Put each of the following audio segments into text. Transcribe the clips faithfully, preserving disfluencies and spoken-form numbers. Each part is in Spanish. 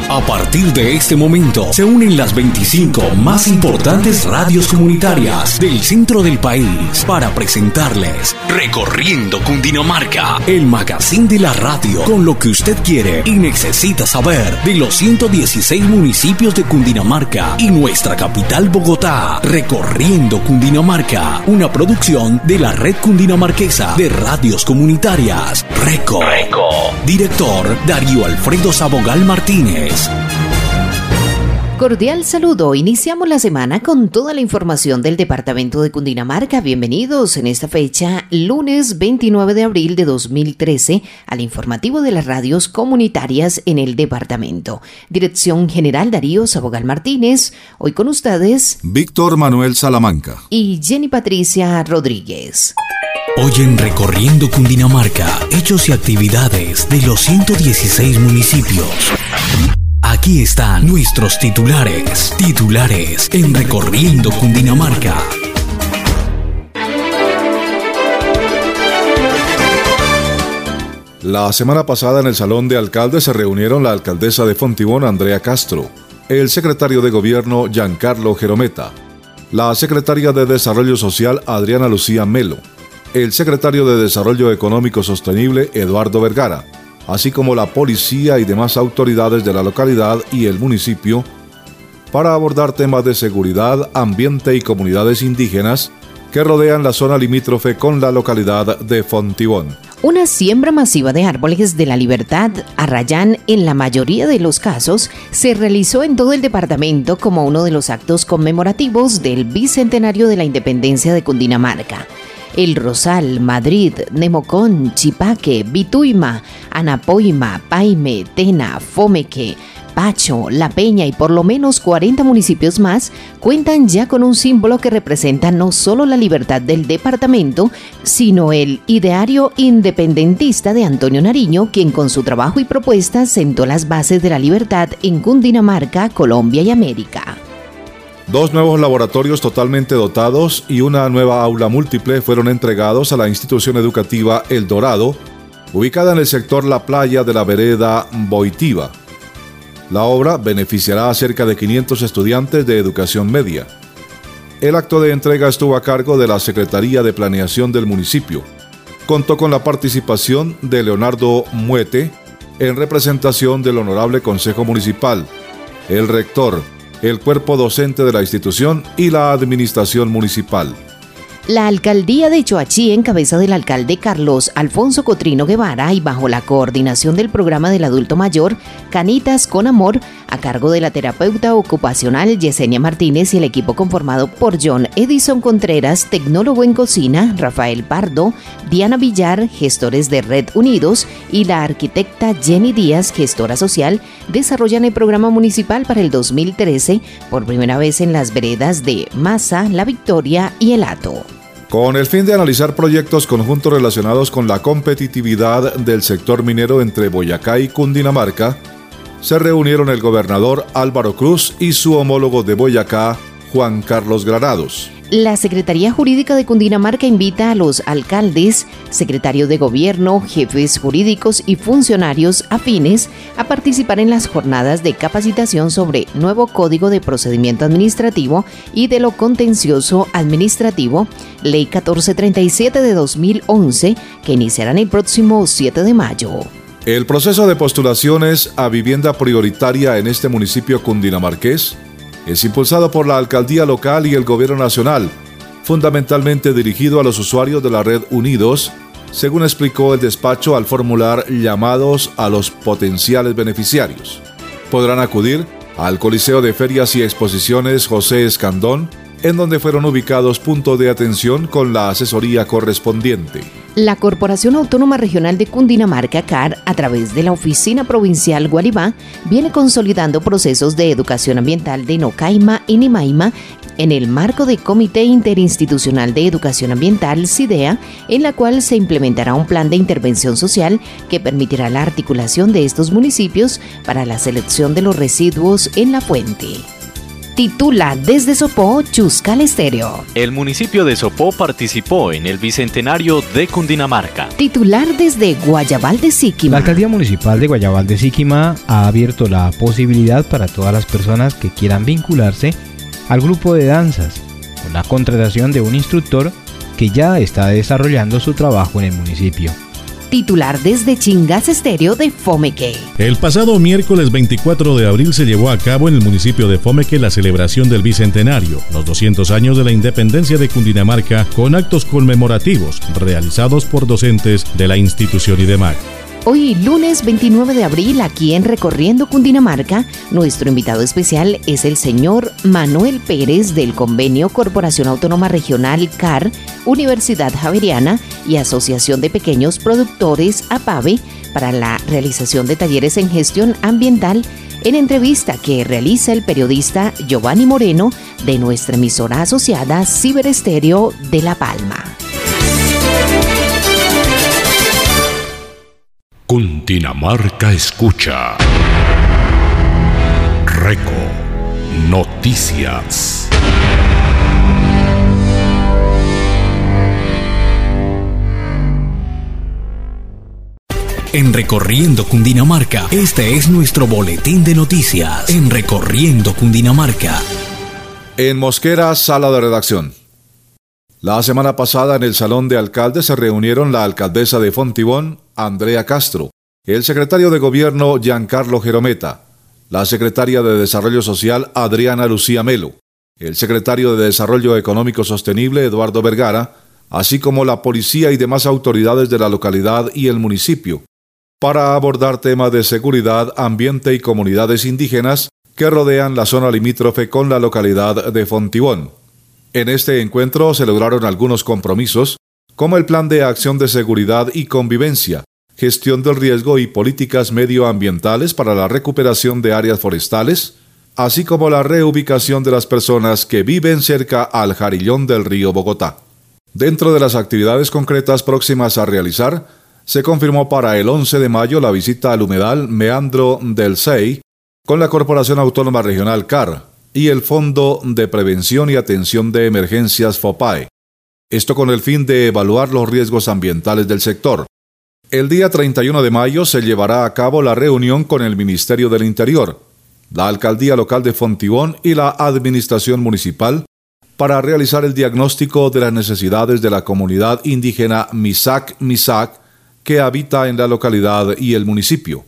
A partir de este momento se unen las veinticinco más importantes radios comunitarias del centro del país para presentarles Recorriendo Cundinamarca, el magazine de la radio con lo que usted quiere y necesita saber de los ciento dieciséis municipios de Cundinamarca y nuestra capital Bogotá. Recorriendo Cundinamarca, una producción de la Red Cundinamarquesa de Radios Comunitarias, RECO. RECO. Director Darío Alfredo Sabogal Martínez. Cordial saludo. Iniciamos la semana con toda la información del departamento de Cundinamarca. Bienvenidos en esta fecha, lunes veintinueve de abril de dos mil trece, al informativo de las radios comunitarias en el departamento. Dirección General Darío Sabogal Martínez. Hoy con ustedes, Víctor Manuel Salamanca y Jenny Patricia Rodríguez. Hoy en Recorriendo Cundinamarca, hechos y actividades de los ciento dieciséis municipios. Aquí están nuestros titulares, titulares en Recorriendo Cundinamarca. La semana pasada en el Salón de Alcaldes se reunieron la alcaldesa de Fontibón, Andrea Castro, el secretario de Gobierno, Giancarlo Jerometa, la secretaria de Desarrollo Social, Adriana Lucía Melo, el secretario de Desarrollo Económico Sostenible, Eduardo Vergara, así como la policía y demás autoridades de la localidad y el municipio, para abordar temas de seguridad, ambiente y comunidades indígenas que rodean la zona limítrofe con la localidad de Fontibón. Una siembra masiva de árboles de la Libertad, Arrayán, en la mayoría de los casos, se realizó en todo el departamento como uno de los actos conmemorativos del bicentenario de la independencia de Cundinamarca. El Rosal, Madrid, Nemocón, Chipaque, Bituima, Anapoima, Paime, Tena, Fomeque, Pacho, La Peña y por lo menos cuarenta municipios más cuentan ya con un símbolo que representa no solo la libertad del departamento, sino el ideario independentista de Antonio Nariño, quien con su trabajo y propuestas sentó las bases de la libertad en Cundinamarca, Colombia y América. Dos nuevos laboratorios totalmente dotados y una nueva aula múltiple fueron entregados a la institución educativa El Dorado, ubicada en el sector La Playa de la vereda Boitiva. La obra beneficiará a cerca de quinientos estudiantes de educación media. El acto de entrega estuvo a cargo de la Secretaría de Planeación del municipio. Contó con la participación de Leonardo Muete en representación del Honorable Consejo Municipal, el rector, el cuerpo docente de la institución y la administración municipal. La alcaldía de Choachí, en cabeza del alcalde Carlos Alfonso Cotrino Guevara y bajo la coordinación del programa del adulto mayor Canitas con Amor, a cargo de la terapeuta ocupacional Yesenia Martínez y el equipo conformado por John Edison Contreras, tecnólogo en cocina, Rafael Pardo, Diana Villar, gestores de Red Unidos, y la arquitecta Jenny Díaz, gestora social, desarrollan el programa municipal para el dos mil trece, por primera vez en las veredas de Maza, La Victoria y El Hato. Con el fin de analizar proyectos conjuntos relacionados con la competitividad del sector minero entre Boyacá y Cundinamarca, se reunieron el gobernador Álvaro Cruz y su homólogo de Boyacá, Juan Carlos Granados. La Secretaría Jurídica de Cundinamarca invita a los alcaldes, secretarios de gobierno, jefes jurídicos y funcionarios afines a participar en las jornadas de capacitación sobre nuevo Código de Procedimiento Administrativo y de lo Contencioso Administrativo, Ley catorce treinta y siete de dos mil once, que iniciarán el próximo siete de mayo. El proceso de postulaciones a vivienda prioritaria en este municipio cundinamarqués es impulsado por la alcaldía local y el gobierno nacional, fundamentalmente dirigido a los usuarios de la Red Unidos, según explicó el despacho al formular llamados a los potenciales beneficiarios. Podrán acudir al Coliseo de Ferias y Exposiciones José Escandón, en donde fueron ubicados puntos de atención con la asesoría correspondiente. La Corporación Autónoma Regional de Cundinamarca, C A R, a través de la Oficina Provincial Guaribá, viene consolidando procesos de educación ambiental de Nocaima y Nimaima en el marco del Comité Interinstitucional de Educación Ambiental, CIDEA, en la cual se implementará un plan de intervención social que permitirá la articulación de estos municipios para la selección de los residuos en la fuente. Titula desde Sopó, Chuscal Estéreo. El municipio de Sopó participó en el Bicentenario de Cundinamarca. Titular desde Guayabal de Síquima. La Alcaldía Municipal de Guayabal de Síquima ha abierto la posibilidad para todas las personas que quieran vincularse al grupo de danzas, con la contratación de un instructor que ya está desarrollando su trabajo en el municipio. Titular desde Chingas Estéreo de Fomeque. El pasado miércoles veinticuatro de abril se llevó a cabo en el municipio de Fomeque la celebración del Bicentenario, los doscientos años de la independencia de Cundinamarca, con actos conmemorativos realizados por docentes de la institución IDEMAC. Hoy, lunes veintinueve de abril, aquí en Recorriendo Cundinamarca, nuestro invitado especial es el señor Manuel Pérez del Convenio Corporación Autónoma Regional C A R, Universidad Javeriana y Asociación de Pequeños Productores APAVE para la realización de talleres en gestión ambiental, en entrevista que realiza el periodista Giovanni Moreno de nuestra emisora asociada Ciberestéreo de La Palma. Cundinamarca escucha. Reco Noticias. En Recorriendo Cundinamarca, este es nuestro boletín de noticias. En Recorriendo Cundinamarca. En Mosquera, sala de redacción. La semana pasada en el Salón de Alcaldes se reunieron la alcaldesa de Fontibón, Andrea Castro, el secretario de Gobierno, Giancarlo Jerometa, la secretaria de Desarrollo Social, Adriana Lucía Melo, el secretario de Desarrollo Económico Sostenible, Eduardo Vergara, así como la policía y demás autoridades de la localidad y el municipio, para abordar temas de seguridad, ambiente y comunidades indígenas que rodean la zona limítrofe con la localidad de Fontibón. En este encuentro se lograron algunos compromisos, como el Plan de Acción de Seguridad y Convivencia, Gestión del Riesgo y Políticas Medioambientales para la recuperación de áreas forestales, así como la reubicación de las personas que viven cerca al Jarillón del río Bogotá. Dentro de las actividades concretas próximas a realizar, se confirmó para el once de mayo la visita al humedal Meandro del Sey con la Corporación Autónoma Regional C A R y el Fondo de Prevención y Atención de Emergencias FOPAE. Esto con el fin de evaluar los riesgos ambientales del sector. El día treinta y uno de mayo se llevará a cabo la reunión con el Ministerio del Interior, la Alcaldía Local de Fontibón y la Administración Municipal para realizar el diagnóstico de las necesidades de la comunidad indígena Misak Misak que habita en la localidad y el municipio.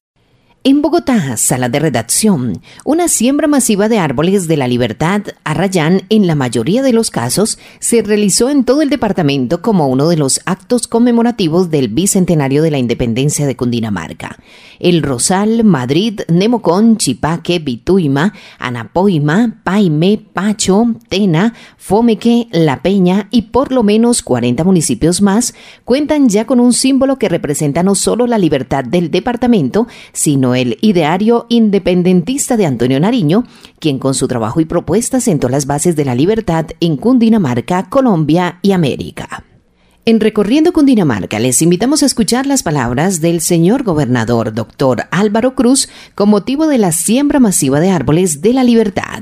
En Bogotá, sala de redacción, una siembra masiva de árboles de la Libertad, Arrayán, en la mayoría de los casos, se realizó en todo el departamento como uno de los actos conmemorativos del Bicentenario de la Independencia de Cundinamarca. El Rosal, Madrid, Nemocón, Chipaque, Bituima, Anapoima, Paime, Pacho, Tena, Fomeque, La Peña y por lo menos cuarenta municipios más cuentan ya con un símbolo que representa no solo la libertad del departamento, sino el ideario independentista de Antonio Nariño, quien con su trabajo y propuestas sentó las bases de la libertad en Cundinamarca, Colombia y América. En Recorriendo Cundinamarca les invitamos a escuchar las palabras del señor gobernador doctor Álvaro Cruz con motivo de la siembra masiva de árboles de la libertad.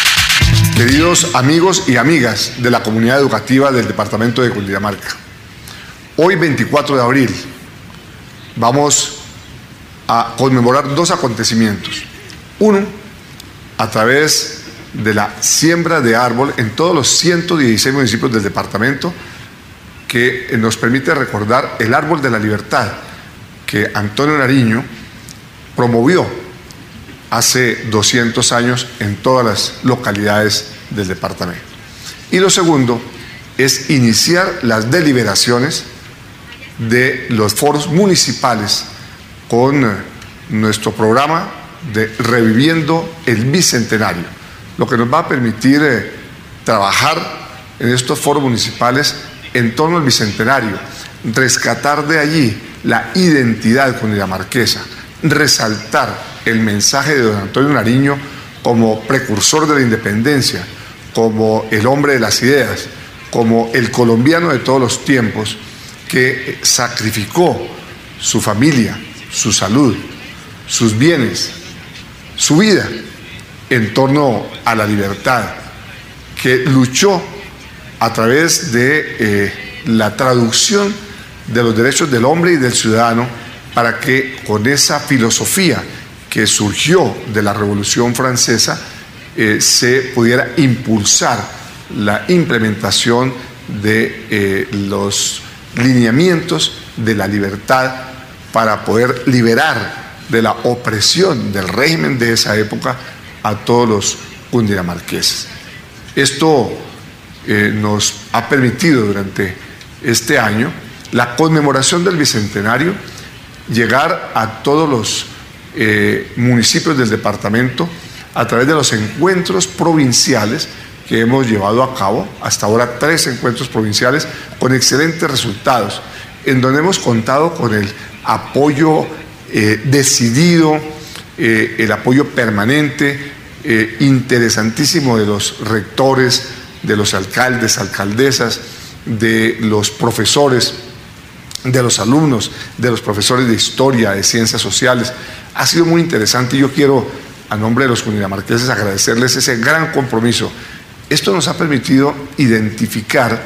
Queridos amigos y amigas de la comunidad educativa del departamento de Cundinamarca, hoy veinticuatro de abril vamos a conmemorar dos acontecimientos. Uno, a través de la siembra de árbol en todos los ciento dieciséis municipios del departamento, que nos permite recordar el árbol de la libertad que Antonio Nariño promovió hace doscientos años en todas las localidades del departamento. Y lo segundo es iniciar las deliberaciones de los foros municipales con nuestro programa de Reviviendo el Bicentenario, lo que nos va a permitir eh, trabajar en estos foros municipales en torno al Bicentenario, rescatar de allí la identidad cundinamarquesa, resaltar el mensaje de don Antonio Nariño como precursor de la independencia, como el hombre de las ideas, como el colombiano de todos los tiempos que sacrificó su familia, su salud, sus bienes, su vida, en torno a la libertad, que luchó a través de eh, la traducción de los derechos del hombre y del ciudadano para que con esa filosofía que surgió de la Revolución Francesa eh, se pudiera impulsar la implementación de eh, los lineamientos de la libertad para poder liberar de la opresión del régimen de esa época a todos los cundinamarqueses. Esto eh, nos ha permitido durante este año la conmemoración del Bicentenario llegar a todos los eh, municipios del departamento a través de los encuentros provinciales que hemos llevado a cabo, hasta ahora tres encuentros provinciales con excelentes resultados, en donde hemos contado con el apoyo eh, decidido, eh, el apoyo permanente, eh, interesantísimo de los rectores, de los alcaldes, alcaldesas, de los profesores, de los alumnos, de los profesores de historia, de ciencias sociales. Ha sido muy interesante y yo quiero, a nombre de los cundinamarqueses, agradecerles ese gran compromiso. Esto nos ha permitido identificar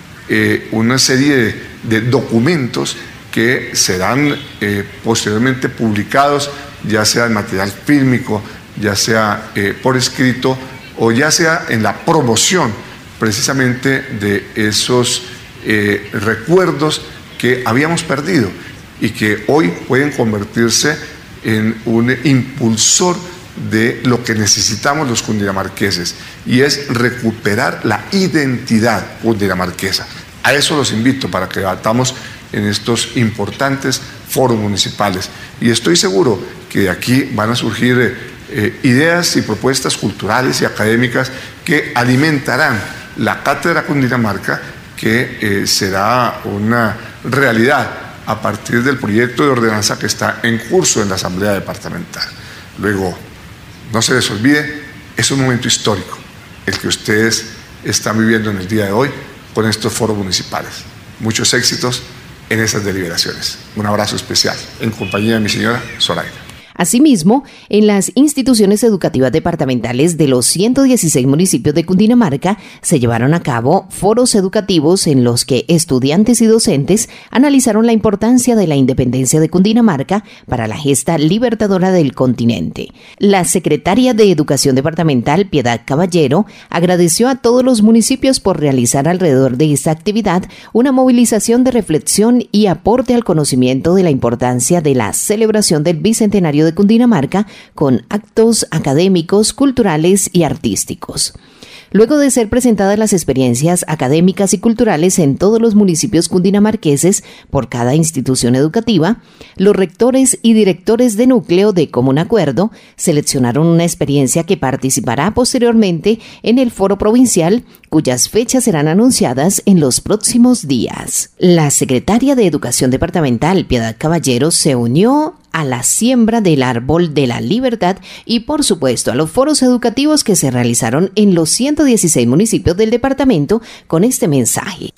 eh, una serie de, de documentos que serán eh, posteriormente publicados, ya sea en material fílmico, ya sea eh, por escrito o ya sea en la promoción precisamente de esos eh, recuerdos que habíamos perdido y que hoy pueden convertirse en un impulsor de lo que necesitamos los cundinamarqueses, y es recuperar la identidad cundinamarquesa. A eso los invito, para que debatamos en estos importantes foros municipales, y estoy seguro que de aquí van a surgir eh, ideas y propuestas culturales y académicas que alimentarán la Cátedra Cundinamarca, que eh, será una realidad a partir del proyecto de ordenanza que está en curso en la Asamblea Departamental. Luego, no se les olvide, es un momento histórico el que ustedes están viviendo en el día de hoy con estos foros municipales. Muchos éxitos en esas deliberaciones. Un abrazo especial en compañía de mi señora Zoraida. Asimismo, en las instituciones educativas departamentales de los ciento dieciséis municipios de Cundinamarca se llevaron a cabo foros educativos en los que estudiantes y docentes analizaron la importancia de la independencia de Cundinamarca para la gesta libertadora del continente. La secretaria de Educación Departamental, Piedad Caballero, agradeció a todos los municipios por realizar alrededor de esta actividad una movilización de reflexión y aporte al conocimiento de la importancia de la celebración del Bicentenario de Cundinamarca con actos académicos, culturales y artísticos. Luego de ser presentadas las experiencias académicas y culturales en todos los municipios cundinamarqueses por cada institución educativa, los rectores y directores de núcleo de común acuerdo seleccionaron una experiencia que participará posteriormente en el foro provincial, cuyas fechas serán anunciadas en los próximos días. La secretaria de Educación Departamental, Piedad Caballero, se unió a la siembra del árbol de la libertad y, por supuesto, a los foros educativos que se realizaron en los ciento dieciséis municipios del departamento con este mensaje.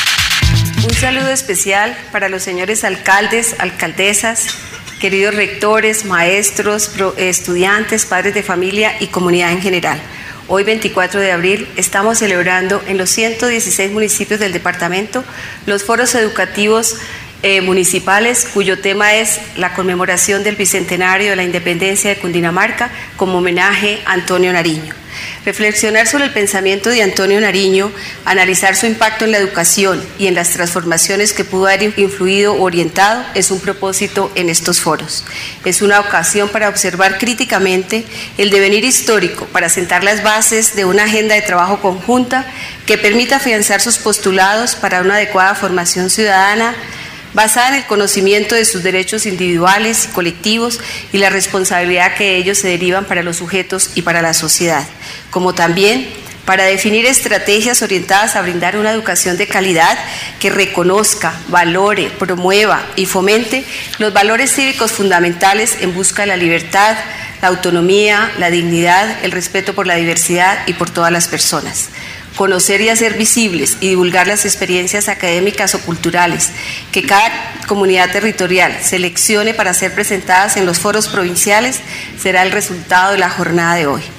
Un saludo especial para los señores alcaldes, alcaldesas, queridos rectores, maestros, estudiantes, padres de familia y comunidad en general. Hoy, veinticuatro de abril, estamos celebrando en los ciento dieciséis municipios del departamento los foros educativos Eh, municipales, cuyo tema es la conmemoración del Bicentenario de la Independencia de Cundinamarca como homenaje a Antonio Nariño. Reflexionar sobre el pensamiento de Antonio Nariño, analizar su impacto en la educación y en las transformaciones que pudo haber influido o orientado es un propósito en estos foros. Es una ocasión para observar críticamente el devenir histórico, para sentar las bases de una agenda de trabajo conjunta que permita afianzar sus postulados para una adecuada formación ciudadana basada en el conocimiento de sus derechos individuales y colectivos y la responsabilidad que de ellos se derivan para los sujetos y para la sociedad, como también para definir estrategias orientadas a brindar una educación de calidad que reconozca, valore, promueva y fomente los valores cívicos fundamentales en busca de la libertad, la autonomía, la dignidad, el respeto por la diversidad y por todas las personas. Conocer y hacer visibles y divulgar las experiencias académicas o culturales que cada comunidad territorial seleccione para ser presentadas en los foros provinciales será el resultado de la jornada de hoy.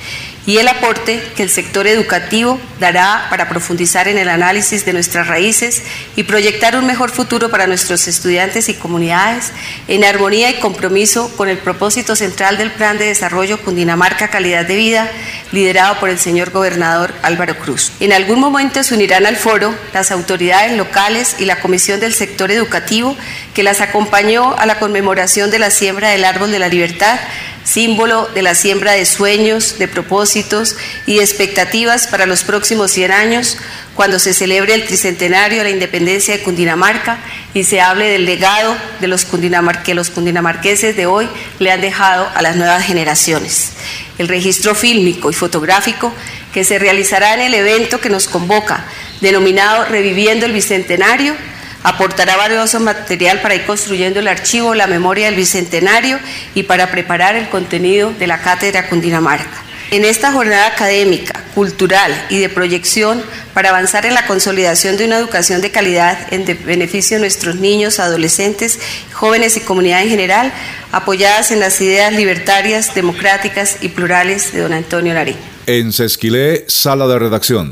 y el aporte que el sector educativo dará para profundizar en el análisis de nuestras raíces y proyectar un mejor futuro para nuestros estudiantes y comunidades en armonía y compromiso con el propósito central del Plan de Desarrollo Cundinamarca Calidad de Vida, liderado por el señor gobernador Álvaro Cruz. En algún momento se unirán al foro las autoridades locales y la Comisión del Sector Educativo que las acompañó a la conmemoración de la siembra del Árbol de la Libertad, símbolo de la siembra de sueños, de propósitos y de expectativas para los próximos cien años, cuando se celebre el tricentenario de la independencia de Cundinamarca y se hable del legado de los cundinamar- que los cundinamarqueses de hoy le han dejado a las nuevas generaciones. El registro fílmico y fotográfico que se realizará en el evento que nos convoca, denominado Reviviendo el Bicentenario, aportará valioso material para ir construyendo el archivo, la memoria del Bicentenario y para preparar el contenido de la Cátedra Cundinamarca. En esta jornada académica, cultural y de proyección para avanzar en la consolidación de una educación de calidad en beneficio de nuestros niños, adolescentes, jóvenes y comunidad en general, apoyadas en las ideas libertarias, democráticas y plurales de don Antonio Nariño. En Sesquilé, sala de redacción.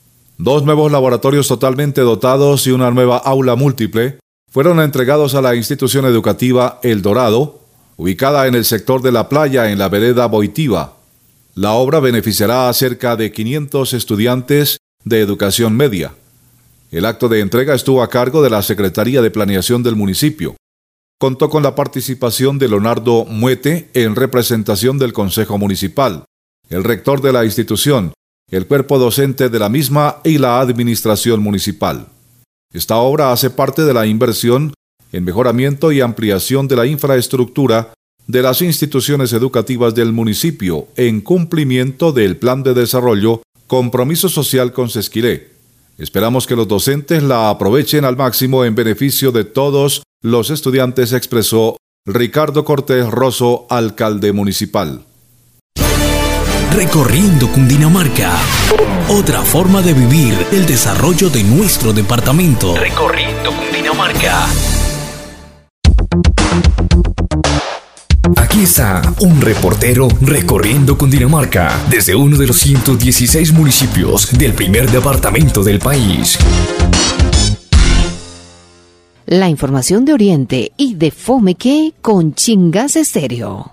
Dos nuevos laboratorios totalmente dotados y una nueva aula múltiple fueron entregados a la institución educativa El Dorado, ubicada en el sector de la playa en la vereda Boitiva. La obra beneficiará a cerca de quinientos estudiantes de educación media. El acto de entrega estuvo a cargo de la Secretaría de Planeación del municipio. Contó con la participación de Leonardo Muete en representación del Consejo Municipal, el rector de la institución, el cuerpo docente de la misma y la administración municipal. Esta obra hace parte de la inversión en mejoramiento y ampliación de la infraestructura de las instituciones educativas del municipio en cumplimiento del Plan de Desarrollo Compromiso Social con Sesquilé. Esperamos que los docentes la aprovechen al máximo en beneficio de todos los estudiantes, expresó Ricardo Cortés Rosso, alcalde municipal. Recorriendo Cundinamarca. Otra forma de vivir el desarrollo de nuestro departamento. Recorriendo Cundinamarca. Aquí está un reportero recorriendo Cundinamarca desde uno de los ciento dieciséis municipios del primer departamento del país. La información de Oriente y de Fomeque con Chingas Estéreo.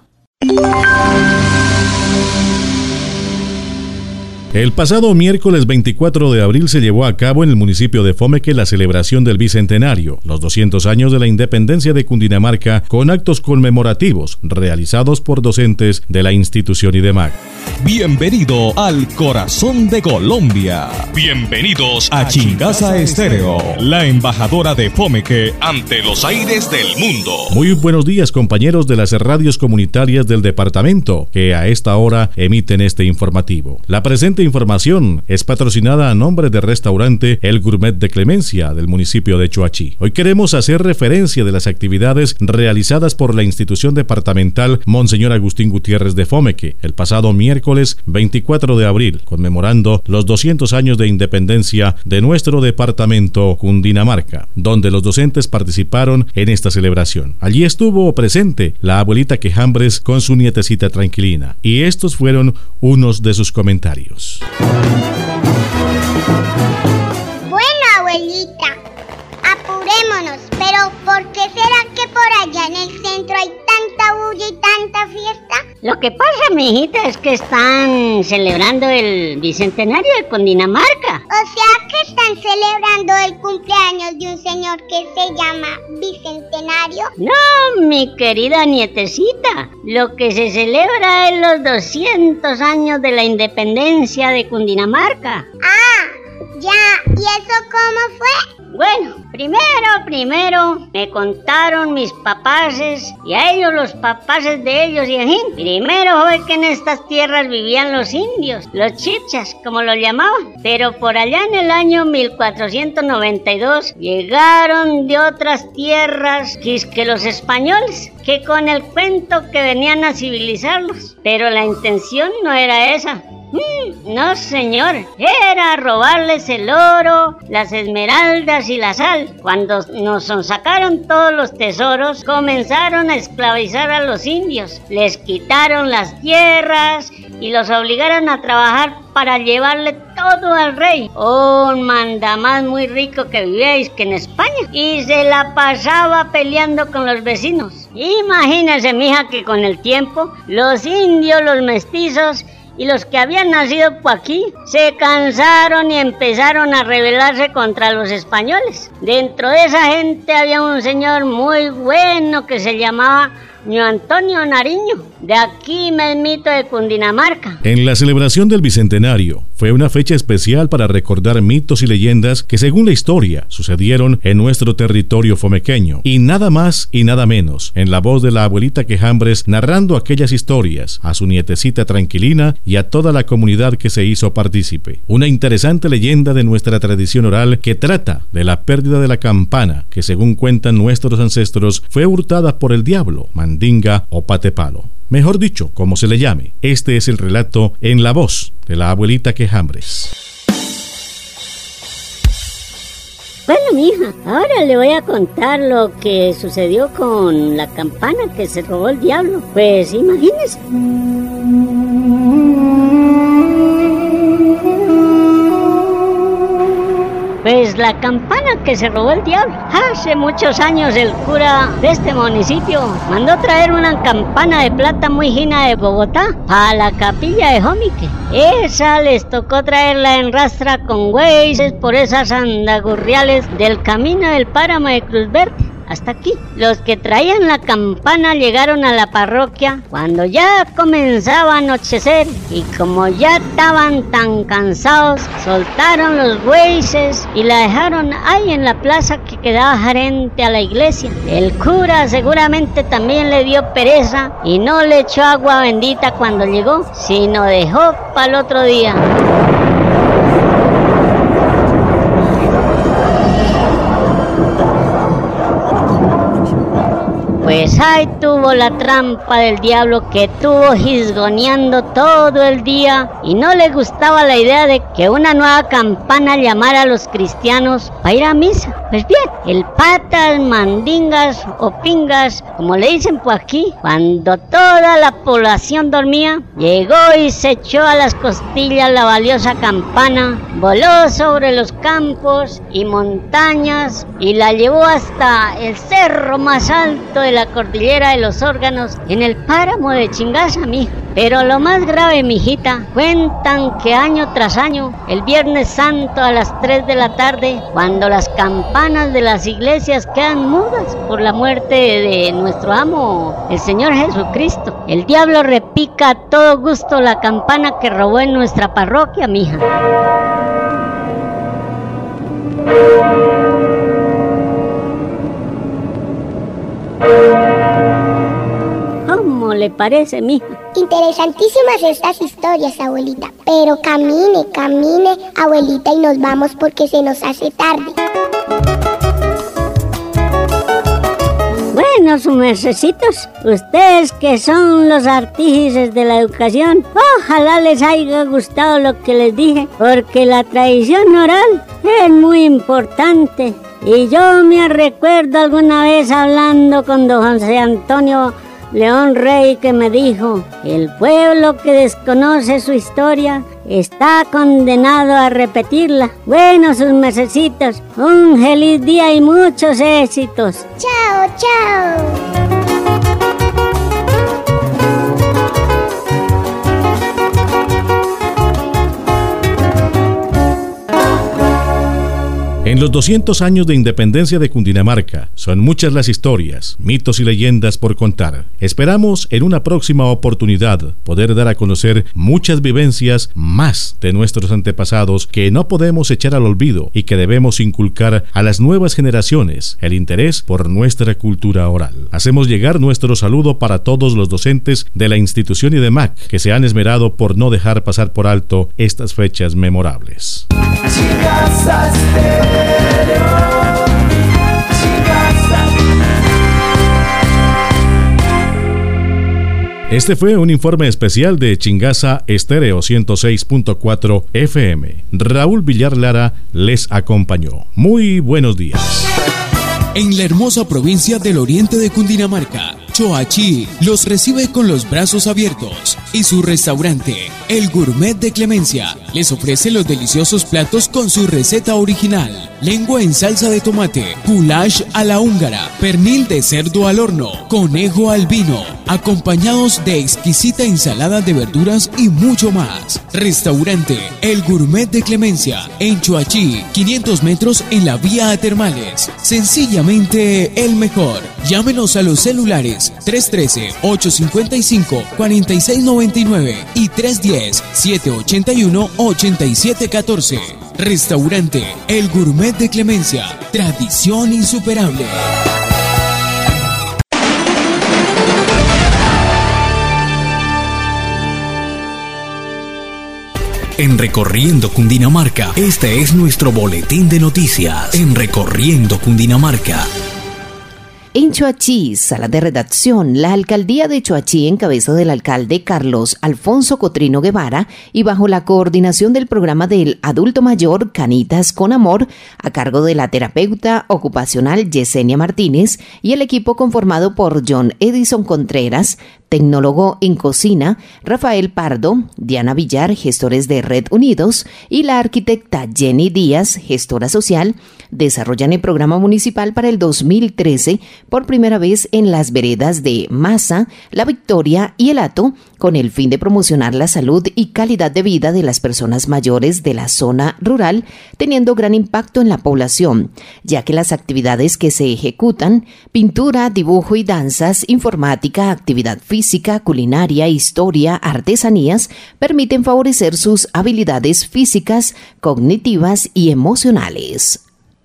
El pasado miércoles veinticuatro de abril se llevó a cabo en el municipio de Fomeque la celebración del Bicentenario, los doscientos años de la independencia de Cundinamarca, con actos conmemorativos realizados por docentes de la institución IDEMAC. Bienvenido al corazón de Colombia. Bienvenidos a Chingaza Estéreo, la embajadora de Fomeque ante los aires del mundo. Muy buenos días, compañeros de las radios comunitarias del departamento, que a esta hora emiten este informativo. La presente información es patrocinada a nombre del restaurante El Gourmet de Clemencia del municipio de Choachí. Hoy queremos hacer referencia de las actividades realizadas por la institución departamental Monseñor Agustín Gutiérrez de Fomeque el pasado miércoles veinticuatro de abril, conmemorando los doscientos años de independencia de nuestro departamento Cundinamarca, donde los docentes participaron en esta celebración. Allí estuvo presente la abuelita Quejambres con su nietecita Tranquilina, y estos fueron unos de sus comentarios. Bueno, abuelita, apurémonos, pero ¿por qué será que por allá en el centro hay tanta bulla y tanta fiesta? Lo que pasa, mijita, es que están celebrando el bicentenario de Cundinamarca. O sea que están celebrando el cumpleaños de un señor que se llama Bicentenario. No, mi querida nietecita, lo que se celebra es los doscientos años de la independencia de Cundinamarca. Ah, ya, ¿y eso cómo fue? Bueno, primero, primero, me contaron mis papaces y a ellos los papaces de ellos y ajín. Primero fue que en estas tierras vivían los indios, los chichas, como los llamaban. Pero por allá en el año mil cuatrocientos noventa y dos llegaron de otras tierras, quisque los españoles, que con el cuento que venían a civilizarlos. Pero la intención no era esa. Mm, no, señor, era robarles el oro, las esmeraldas y la sal. Cuando nos sacaron todos los tesoros, comenzaron a esclavizar a los indios. Les quitaron las tierras y los obligaron a trabajar para llevarle todo al rey, un mandamás muy rico que vivíais que en España, y se la pasaba peleando con los vecinos. Imagínese, mija, que con el tiempo los indios, los mestizos y los que habían nacido por aquí se cansaron y empezaron a rebelarse contra los españoles. Dentro de esa gente había un señor muy bueno que se llamaba Ño Antonio Nariño, de aquí mismito de Cundinamarca. En la celebración del Bicentenario fue una fecha especial para recordar mitos y leyendas que, según la historia, sucedieron en nuestro territorio fomequeño. Y nada más y nada menos, en la voz de la abuelita Quejambres, narrando aquellas historias a su nietecita Tranquilina y a toda la comunidad que se hizo partícipe. Una interesante leyenda de nuestra tradición oral que trata de la pérdida de la campana, que según cuentan nuestros ancestros, fue hurtada por el diablo, mandinga o patepalo. Mejor dicho, como se le llame, este es el relato en la voz de la abuelita Quejambres. Bueno, mija, ahora le voy a contar lo que sucedió con la campana que se robó el diablo. Pues imagínese. Pues la campana que se robó el diablo. Hace muchos años el cura de este municipio mandó traer una campana de plata muy fina de Bogotá a la capilla de Jomique. Esa les tocó traerla en rastra con güeyes por esas andagurriales del camino del páramo de Cruz Verde. Hasta aquí. Los que traían la campana llegaron a la parroquia cuando ya comenzaba a anochecer, y como ya estaban tan cansados, soltaron los bueyes y la dejaron ahí en la plaza que quedaba frente a la iglesia. El cura seguramente también le dio pereza y no le echó agua bendita cuando llegó, sino dejó para el otro día. Pues ahí tuvo la trampa del diablo, que tuvo gisgoneando todo el día y no le gustaba la idea de que una nueva campana llamara a los cristianos para ir a misa. Pues bien, el patas, mandingas o pingas, como le dicen por aquí, cuando toda la población dormía, llegó y se echó a las costillas la valiosa campana, voló sobre los campos y montañas y la llevó hasta el cerro más alto de la cordillera de los Órganos, en el páramo de Chingaza, mija. Pero lo más grave, mijita, cuentan que año tras año, el Viernes Santo a las tres de la tarde, cuando las campanas de las iglesias quedan mudas por la muerte de nuestro amo, el Señor Jesucristo, el diablo repica a todo gusto la campana que robó en nuestra parroquia, mija. ¿Cómo le parece, mija? Interesantísimas estas historias, abuelita. Pero camine, camine, abuelita, y nos vamos porque se nos hace tarde. Bueno, sus mercecitos, ustedes que son los artífices de la educación, ojalá les haya gustado lo que les dije, porque la tradición oral es muy importante. Y yo me recuerdo alguna vez hablando con don José Antonio León Rey, que me dijo: el pueblo que desconoce su historia está condenado a repetirla. Bueno, sus mesecitos, un feliz día y muchos éxitos. Chao, chao. En los doscientos años de independencia de Cundinamarca, son muchas las historias, mitos y leyendas por contar. Esperamos en una próxima oportunidad poder dar a conocer muchas vivencias más de nuestros antepasados que no podemos echar al olvido y que debemos inculcar a las nuevas generaciones el interés por nuestra cultura oral. Hacemos llegar nuestro saludo para todos los docentes de la institución y de M A C que se han esmerado por no dejar pasar por alto estas fechas memorables. Chingasa Estéreo, Chingasa. Este fue un informe especial de Chingaza Estéreo ciento seis punto cuatro F M. Raúl Villar Lara les acompañó. Muy buenos días. En la hermosa provincia del oriente de Cundinamarca, Choachí los recibe con los brazos abiertos y su restaurante, El Gourmet de Clemencia, les ofrece los deliciosos platos con su receta original: lengua en salsa de tomate, goulash a la húngara, pernil de cerdo al horno, conejo al vino, acompañados de exquisita ensalada de verduras y mucho más. Restaurante El Gourmet de Clemencia, en Choachí, quinientos metros en la vía a Termales. Sencillamente el mejor. Llámenos a los celulares tres uno tres, ocho cinco cinco, cuatro seis nueve nueve y tres uno cero, siete ocho uno, ocho siete uno cuatro. Restaurante El Gourmet de Clemencia, tradición insuperable. En Recorriendo Cundinamarca, este es nuestro boletín de noticias. En Recorriendo Cundinamarca. En Choachí, sala de redacción, la alcaldía de Choachí, en cabeza del alcalde Carlos Alfonso Cotrino Guevara y bajo la coordinación del programa del adulto mayor Canitas con Amor, a cargo de la terapeuta ocupacional Yesenia Martínez y el equipo conformado por John Edison Contreras, tecnólogo en cocina, Rafael Pardo, Diana Villar, gestores de Red Unidos, y la arquitecta Jenny Díaz, gestora social, desarrollan el programa municipal para el dos mil trece por primera vez en las veredas de Maza, La Victoria y El Hato, con el fin de promocionar la salud y calidad de vida de las personas mayores de la zona rural, teniendo gran impacto en la población, ya que las actividades que se ejecutan, pintura, dibujo y danzas, informática, actividad física, culinaria, historia, artesanías, permiten favorecer sus habilidades físicas, cognitivas y emocionales.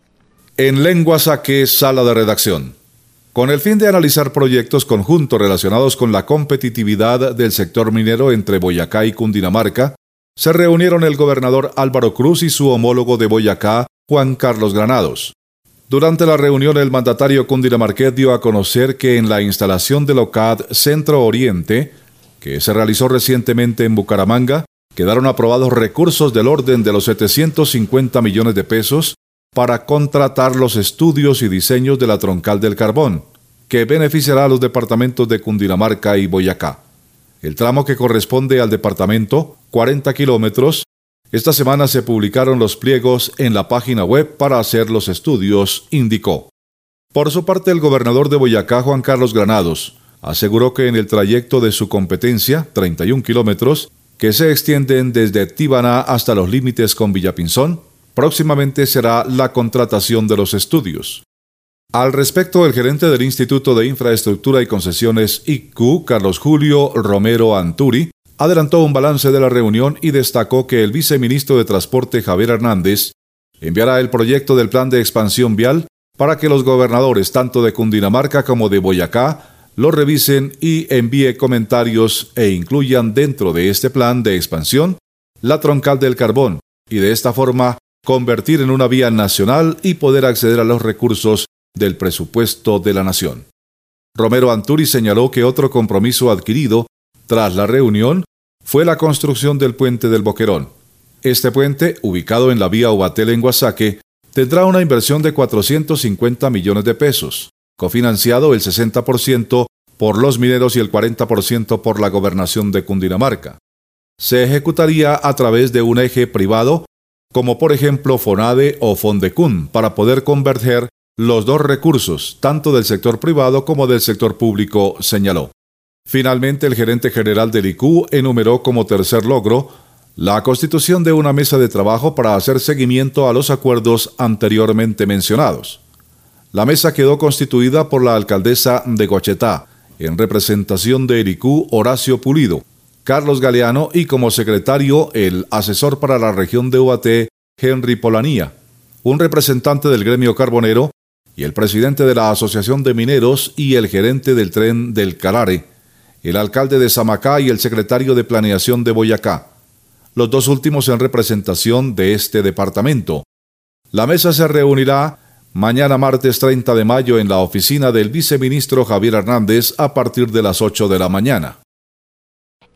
En Lengua Saque, sala de redacción. Con el fin de analizar proyectos conjuntos relacionados con la competitividad del sector minero entre Boyacá y Cundinamarca, se reunieron el gobernador Álvaro Cruz y su homólogo de Boyacá, Juan Carlos Granados. Durante la reunión, el mandatario cundinamarqués dio a conocer que en la instalación del O C A D Centro Oriente, que se realizó recientemente en Bucaramanga, quedaron aprobados recursos del orden de los setecientos cincuenta millones de pesos para contratar los estudios y diseños de la troncal del carbón, que beneficiará a los departamentos de Cundinamarca y Boyacá. El tramo que corresponde al departamento, cuarenta kilómetros, esta semana se publicaron los pliegos en la página web para hacer los estudios, indicó. Por su parte, el gobernador de Boyacá, Juan Carlos Granados, aseguró que en el trayecto de su competencia, treinta y un kilómetros, que se extienden desde Tíbana hasta los límites con Villapinzón, próximamente será la contratación de los estudios. Al respecto, el gerente del Instituto de Infraestructura y Concesiones I C U, Carlos Julio Romero Anturi, adelantó un balance de la reunión y destacó que el viceministro de Transporte, Javier Hernández, enviará el proyecto del plan de expansión vial para que los gobernadores tanto de Cundinamarca como de Boyacá lo revisen y envíe comentarios e incluyan dentro de este plan de expansión la troncal del carbón y de esta forma convertir en una vía nacional y poder acceder a los recursos del presupuesto de la nación. Romero Anturi señaló que otro compromiso adquirido tras la reunión fue la construcción del puente del Boquerón. Este puente, ubicado en la vía Ubatel-Lenguasaque, tendrá una inversión de cuatrocientos cincuenta millones de pesos, cofinanciado el sesenta por ciento por los mineros y el cuarenta por ciento por la gobernación de Cundinamarca. Se ejecutaría a través de un eje privado como por ejemplo FONADE o Fondecún, para poder converger los dos recursos, tanto del sector privado como del sector público, señaló. Finalmente, el gerente general del I C U enumeró como tercer logro la constitución de una mesa de trabajo para hacer seguimiento a los acuerdos anteriormente mencionados. La mesa quedó constituida por la alcaldesa de Gochetá, en representación del I C U Horacio Pulido, Carlos Galeano y como secretario el asesor para la región de Ubaté, Henry Polanía, un representante del gremio carbonero y el presidente de la Asociación de Mineros y el gerente del tren del Carare, el alcalde de Samacá y el secretario de Planeación de Boyacá, los dos últimos en representación de este departamento. La mesa se reunirá mañana martes treinta de mayo en la oficina del viceministro Javier Hernández a partir de las ocho de la mañana.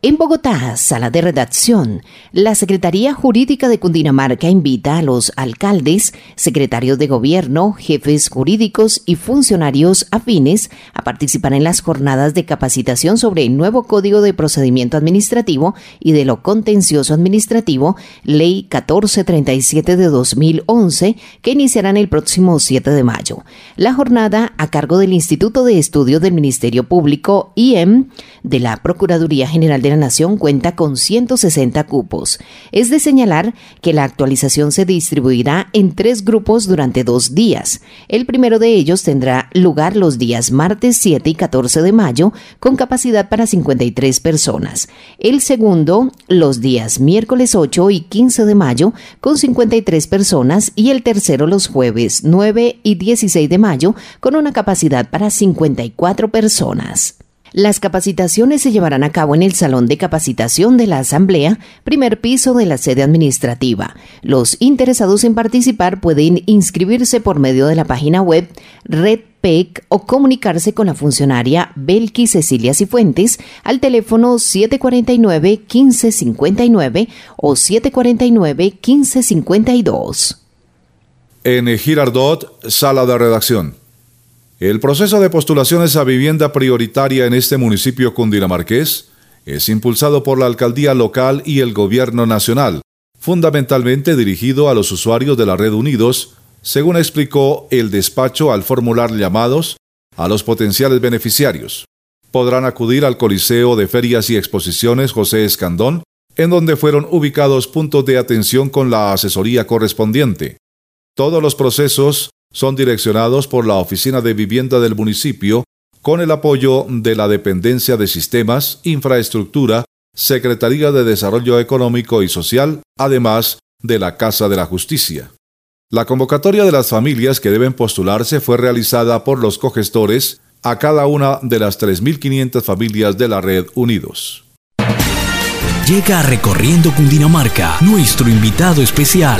En Bogotá, sala de redacción, la Secretaría Jurídica de Cundinamarca invita a los alcaldes, secretarios de gobierno, jefes jurídicos y funcionarios afines a participar en las jornadas de capacitación sobre el nuevo Código de Procedimiento Administrativo y de lo Contencioso Administrativo, Ley catorce treinta y siete de dos mil once, que iniciarán el próximo siete de mayo. La jornada, a cargo del Instituto de Estudios del Ministerio Público, I E M, de la Procuraduría General de la Nación, cuenta con ciento sesenta cupos. Es de señalar que la actualización se distribuirá en tres grupos durante dos días. El primero de ellos tendrá lugar los días martes siete y catorce de mayo, con capacidad para cincuenta y tres personas. El segundo, los días miércoles ocho y quince de mayo, con cincuenta y tres personas, y el tercero los jueves nueve y dieciséis de mayo, con una capacidad para cincuenta y cuatro personas. Las capacitaciones se llevarán a cabo en el Salón de Capacitación de la Asamblea, primer piso de la sede administrativa. Los interesados en participar pueden inscribirse por medio de la página web Red P E C o comunicarse con la funcionaria Belkis Cecilia Cifuentes al teléfono siete cuarenta y nueve, quince cincuenta y nueve o siete cuarenta y nueve, quince cincuenta y dos. En Girardot, sala de redacción. El proceso de postulaciones a vivienda prioritaria en este municipio cundinamarqués es impulsado por la alcaldía local y el gobierno nacional, fundamentalmente dirigido a los usuarios de la Red Unidos, según explicó el despacho al formular llamados a los potenciales beneficiarios. Podrán acudir al Coliseo de Ferias y Exposiciones José Escandón, en donde fueron ubicados puntos de atención con la asesoría correspondiente. Todos los procesos son direccionados por la Oficina de Vivienda del municipio con el apoyo de la Dependencia de Sistemas, Infraestructura, Secretaría de Desarrollo Económico y Social, además de la Casa de la Justicia. La convocatoria de las familias que deben postularse fue realizada por los cogestores a cada una de las tres mil quinientas familias de la Red Unidos. Llega Recorriendo Cundinamarca, nuestro invitado especial.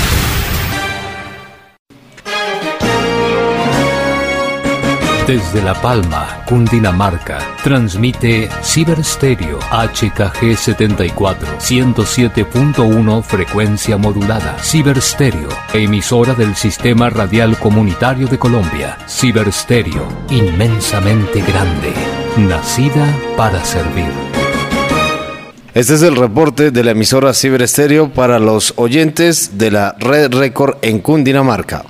Desde La Palma, Cundinamarca, transmite Ciberstereo H K G setenta y cuatro, ciento siete punto uno frecuencia modulada. Ciberstereo, emisora del Sistema Radial Comunitario de Colombia. Ciberstereo, inmensamente grande, nacida para servir. Este es el reporte de la emisora Ciberstereo para los oyentes de la Red Record en Cundinamarca.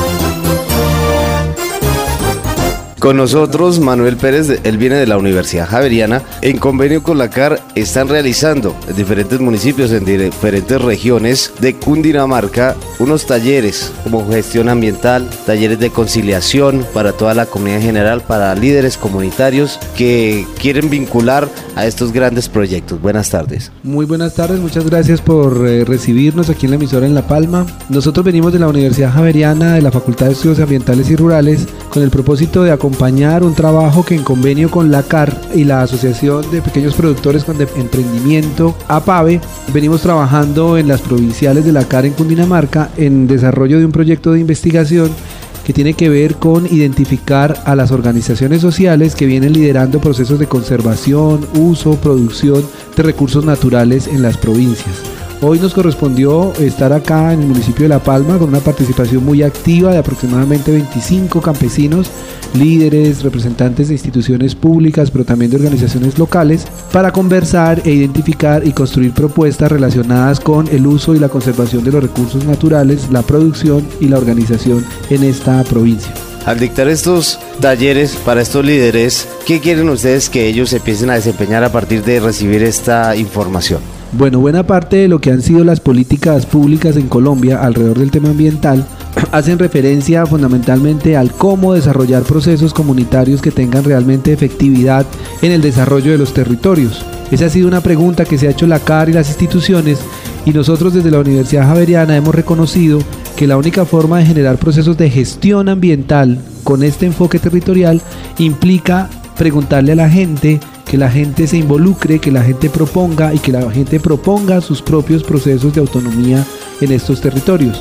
Con nosotros Manuel Pérez, él viene de la Universidad Javeriana. En convenio con la C A R están realizando en diferentes municipios, en diferentes regiones de Cundinamarca, unos talleres como gestión ambiental, talleres de conciliación para toda la comunidad en general, para líderes comunitarios que quieren vincular a estos grandes proyectos. Buenas tardes. Muy buenas tardes, muchas gracias por eh, recibirnos aquí en la emisora en La Palma. Nosotros venimos de la Universidad Javeriana, de la Facultad de Estudios Ambientales y Rurales, con el propósito de acompañar acompañar un trabajo que en convenio con la C A R y la Asociación de Pequeños Productores con Emprendimiento, APAVE, venimos trabajando en las provinciales de la C A R en Cundinamarca en desarrollo de un proyecto de investigación que tiene que ver con identificar a las organizaciones sociales que vienen liderando procesos de conservación, uso, producción de recursos naturales en las provincias. Hoy nos correspondió estar acá en el municipio de La Palma con una participación muy activa de aproximadamente veinticinco campesinos, líderes, representantes de instituciones públicas, pero también de organizaciones locales, para conversar e identificar y construir propuestas relacionadas con el uso y la conservación de los recursos naturales, la producción y la organización en esta provincia. Al dictar estos talleres para estos líderes, ¿qué quieren ustedes que ellos empiecen a desempeñar a partir de recibir esta información? Bueno, buena parte de lo que han sido las políticas públicas en Colombia alrededor del tema ambiental hacen referencia fundamentalmente al cómo desarrollar procesos comunitarios que tengan realmente efectividad en el desarrollo de los territorios. Esa ha sido una pregunta que se ha hecho la C A R y las instituciones, y nosotros desde la Universidad Javeriana hemos reconocido que la única forma de generar procesos de gestión ambiental con este enfoque territorial implica preguntarle a la gente, que la gente se involucre, que la gente proponga y que la gente proponga sus propios procesos de autonomía en estos territorios.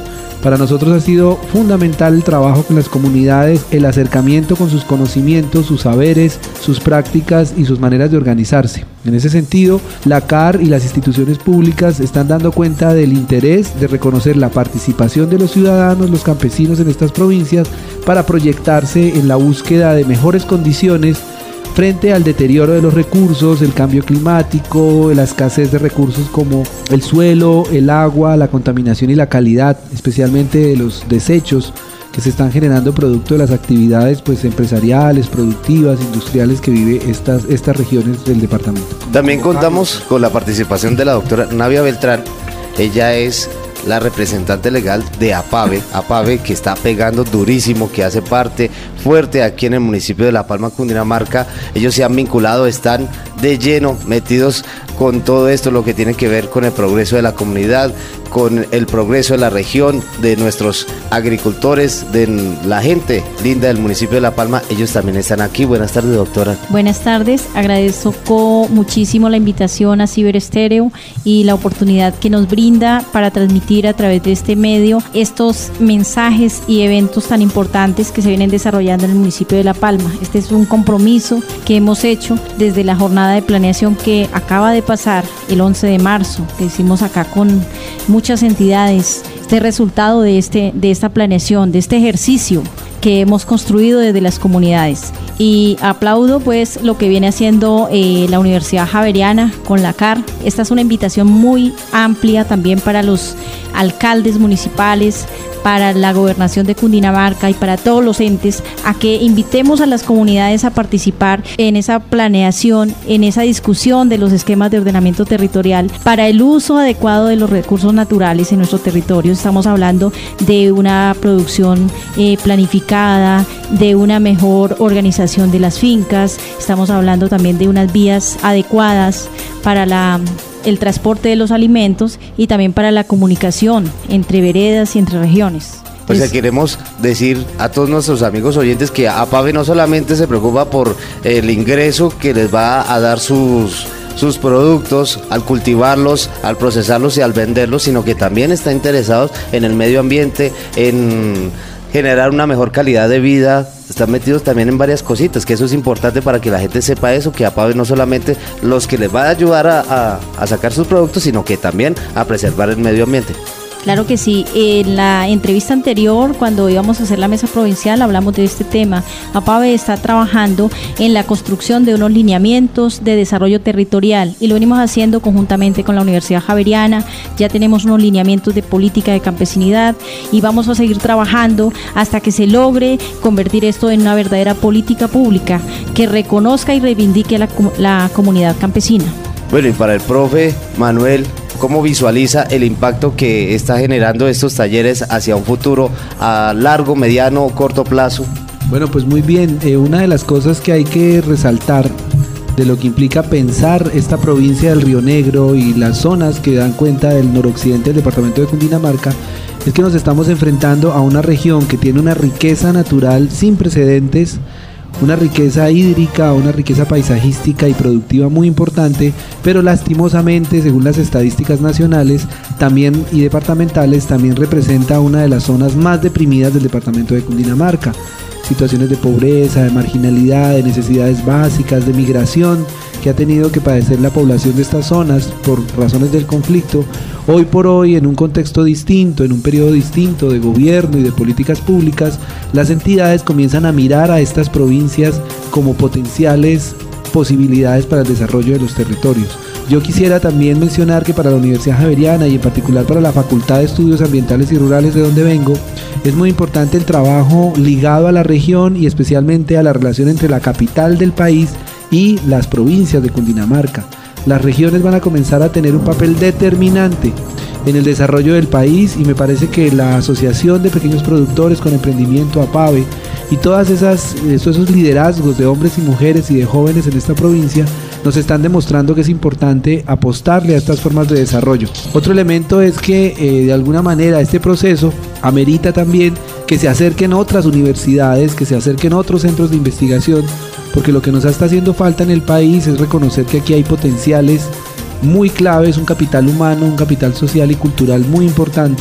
Para nosotros ha sido fundamental el trabajo con las comunidades, el acercamiento con sus conocimientos, sus saberes, sus prácticas y sus maneras de organizarse. En ese sentido, la C A R y las instituciones públicas están dando cuenta del interés de reconocer la participación de los ciudadanos, los campesinos en estas provincias, para proyectarse en la búsqueda de mejores condiciones frente al deterioro de los recursos, el cambio climático, la escasez de recursos como el suelo, el agua, la contaminación y la calidad, especialmente de los desechos que se están generando producto de las actividades pues empresariales, productivas, industriales que vive estas, estas regiones del departamento. También contamos con la participación de la doctora Navia Beltrán. Ella es la representante legal de APAVE, APAVE que está pegando durísimo, que hace parte fuerte aquí en el municipio de La Palma, Cundinamarca. Ellos se han vinculado, están de lleno metidos con todo esto, lo que tiene que ver con el progreso de la comunidad, con el progreso de la región, de nuestros agricultores, de la gente linda del municipio de La Palma. Ellos también están aquí. Buenas tardes, doctora. Buenas tardes, agradezco muchísimo la invitación a Ciber Estéreo y la oportunidad que nos brinda para transmitir a través de este medio estos mensajes y eventos tan importantes que se vienen desarrollando en el municipio de La Palma. Este es un compromiso que hemos hecho desde la jornada de planeación que acaba de pasar el once de marzo, que hicimos acá con muchas entidades. Este resultado de, este, de esta planeación, de este ejercicio que hemos construido desde las comunidades. Y aplaudo pues lo que viene haciendo eh, la Universidad Javeriana con la C A R. Esta es una invitación muy amplia también para los alcaldes municipales, para la gobernación de Cundinamarca y para todos los entes, a que invitemos a las comunidades a participar en esa planeación, en esa discusión de los esquemas de ordenamiento territorial para el uso adecuado de los recursos naturales en nuestro territorio. Estamos hablando de una producción eh, planificada, de una mejor organización de las fincas, estamos hablando también de unas vías adecuadas para la el transporte de los alimentos y también para la comunicación entre veredas y entre regiones. O sea, queremos decir a todos nuestros amigos oyentes que APAVE no solamente se preocupa por el ingreso que les va a dar sus, sus productos al cultivarlos, al procesarlos y al venderlos, sino que también está interesados en el medio ambiente, en generar una mejor calidad de vida. Están metidos también en varias cositas, que eso es importante para que la gente sepa eso, que APAVE no solamente los que les va a ayudar a, a, a sacar sus productos, sino que también a preservar el medio ambiente. Claro que sí. En la entrevista anterior, cuando íbamos a hacer la mesa provincial, hablamos de este tema. APAVE está trabajando en la construcción de unos lineamientos de desarrollo territorial y lo venimos haciendo conjuntamente con la Universidad Javeriana. Ya tenemos unos lineamientos de política de campesinidad y vamos a seguir trabajando hasta que se logre convertir esto en una verdadera política pública que reconozca y reivindique a la, la comunidad campesina. Bueno, y para el profe Manuel, ¿cómo visualiza el impacto que está generando estos talleres hacia un futuro a largo, mediano o corto plazo? Bueno, pues muy bien. Eh, una de las cosas que hay que resaltar de lo que implica pensar esta provincia del Río Negro y las zonas que dan cuenta del noroccidente del departamento de Cundinamarca es que nos estamos enfrentando a una región que tiene una riqueza natural sin precedentes, una riqueza hídrica, una riqueza paisajística y productiva muy importante, pero lastimosamente, según las estadísticas nacionales también y departamentales, también representa una de las zonas más deprimidas del departamento de Cundinamarca. Situaciones de pobreza, de marginalidad, de necesidades básicas, de migración que ha tenido que padecer la población de estas zonas por razones del conflicto. Hoy por hoy, en un contexto distinto, en un periodo distinto de gobierno y de políticas públicas, las entidades comienzan a mirar a estas provincias como potenciales posibilidades para el desarrollo de los territorios. Yo quisiera también mencionar que para la Universidad Javeriana y en particular para la Facultad de Estudios Ambientales y Rurales de donde vengo, es muy importante el trabajo ligado a la región y especialmente a la relación entre la capital del país y las provincias de Cundinamarca. Las regiones van a comenzar a tener un papel determinante en el desarrollo del país y me parece que la Asociación de Pequeños Productores con Emprendimiento, APAVE, y todas esas, esos liderazgos de hombres y mujeres y de jóvenes en esta provincia nos están demostrando que es importante apostarle a estas formas de desarrollo. Otro elemento es que eh, de alguna manera este proceso amerita también que se acerquen otras universidades, que se acerquen otros centros de investigación, porque lo que nos está haciendo falta en el país es reconocer que aquí hay potenciales muy claves, un capital humano, un capital social y cultural muy importante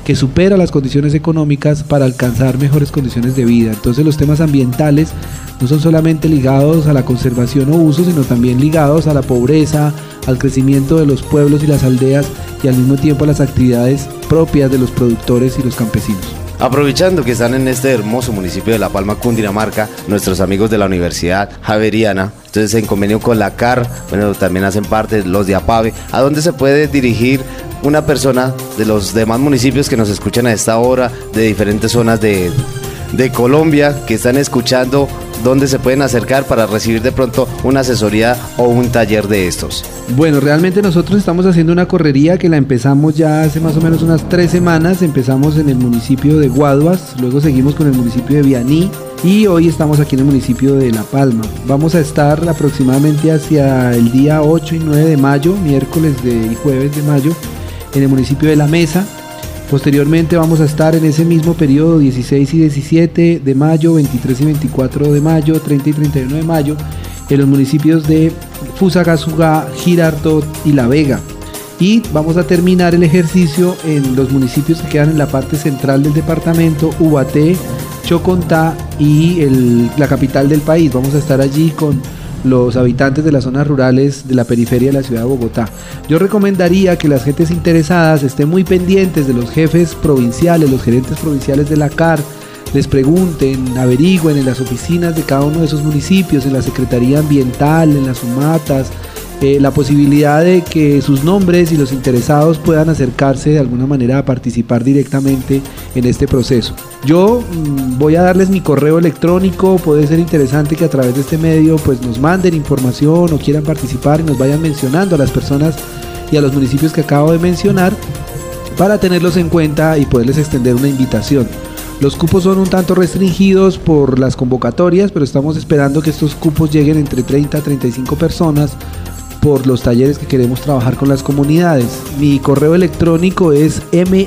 que supera las condiciones económicas para alcanzar mejores condiciones de vida. Entonces los temas ambientales no son solamente ligados a la conservación o uso, sino también ligados a la pobreza, al crecimiento de los pueblos y las aldeas y al mismo tiempo a las actividades propias de los productores y los campesinos. Aprovechando que están en este hermoso municipio de La Palma, Cundinamarca, nuestros amigos de la Universidad Javeriana, entonces en convenio con la C A R, bueno, también hacen parte los de APAVE, ¿a dónde se puede dirigir una persona de los demás municipios que nos escuchan a esta hora, de diferentes zonas de, de Colombia, que están escuchando, dónde se pueden acercar para recibir de pronto una asesoría o un taller de estos? Bueno, realmente nosotros estamos haciendo una correría que la empezamos ya hace más o menos unas tres semanas. Empezamos en el municipio de Guaduas, luego seguimos con el municipio de Vianí y hoy estamos aquí en el municipio de La Palma. Vamos a estar aproximadamente hacia el día ocho y nueve de mayo, miércoles de, y jueves de mayo, en el municipio de La Mesa. Posteriormente vamos a estar en ese mismo periodo, dieciséis y diecisiete de mayo, veintitrés y veinticuatro de mayo, treinta y treinta y uno de mayo, en los municipios de Fusagasugá, Girardot y La Vega. Y vamos a terminar el ejercicio en los municipios que quedan en la parte central del departamento, Ubaté, Chocontá y el, la capital del país. Vamos a estar allí con los habitantes de las zonas rurales de la periferia de la ciudad de Bogotá. Yo recomendaría que las gentes interesadas estén muy pendientes de los jefes provinciales, los gerentes provinciales de la C A R, les pregunten, averigüen en las oficinas de cada uno de esos municipios, en la Secretaría Ambiental, en las sumatas, eh, la posibilidad de que sus nombres y los interesados puedan acercarse de alguna manera a participar directamente en este proceso. Yo mmm, voy a darles mi correo electrónico. Puede ser interesante que a través de este medio pues nos manden información o quieran participar y nos vayan mencionando a las personas y a los municipios que acabo de mencionar para tenerlos en cuenta y poderles extender una invitación. Los cupos son un tanto restringidos por las convocatorias, pero estamos esperando que estos cupos lleguen entre treinta a treinta y cinco personas por los talleres que queremos trabajar con las comunidades. Mi correo electrónico es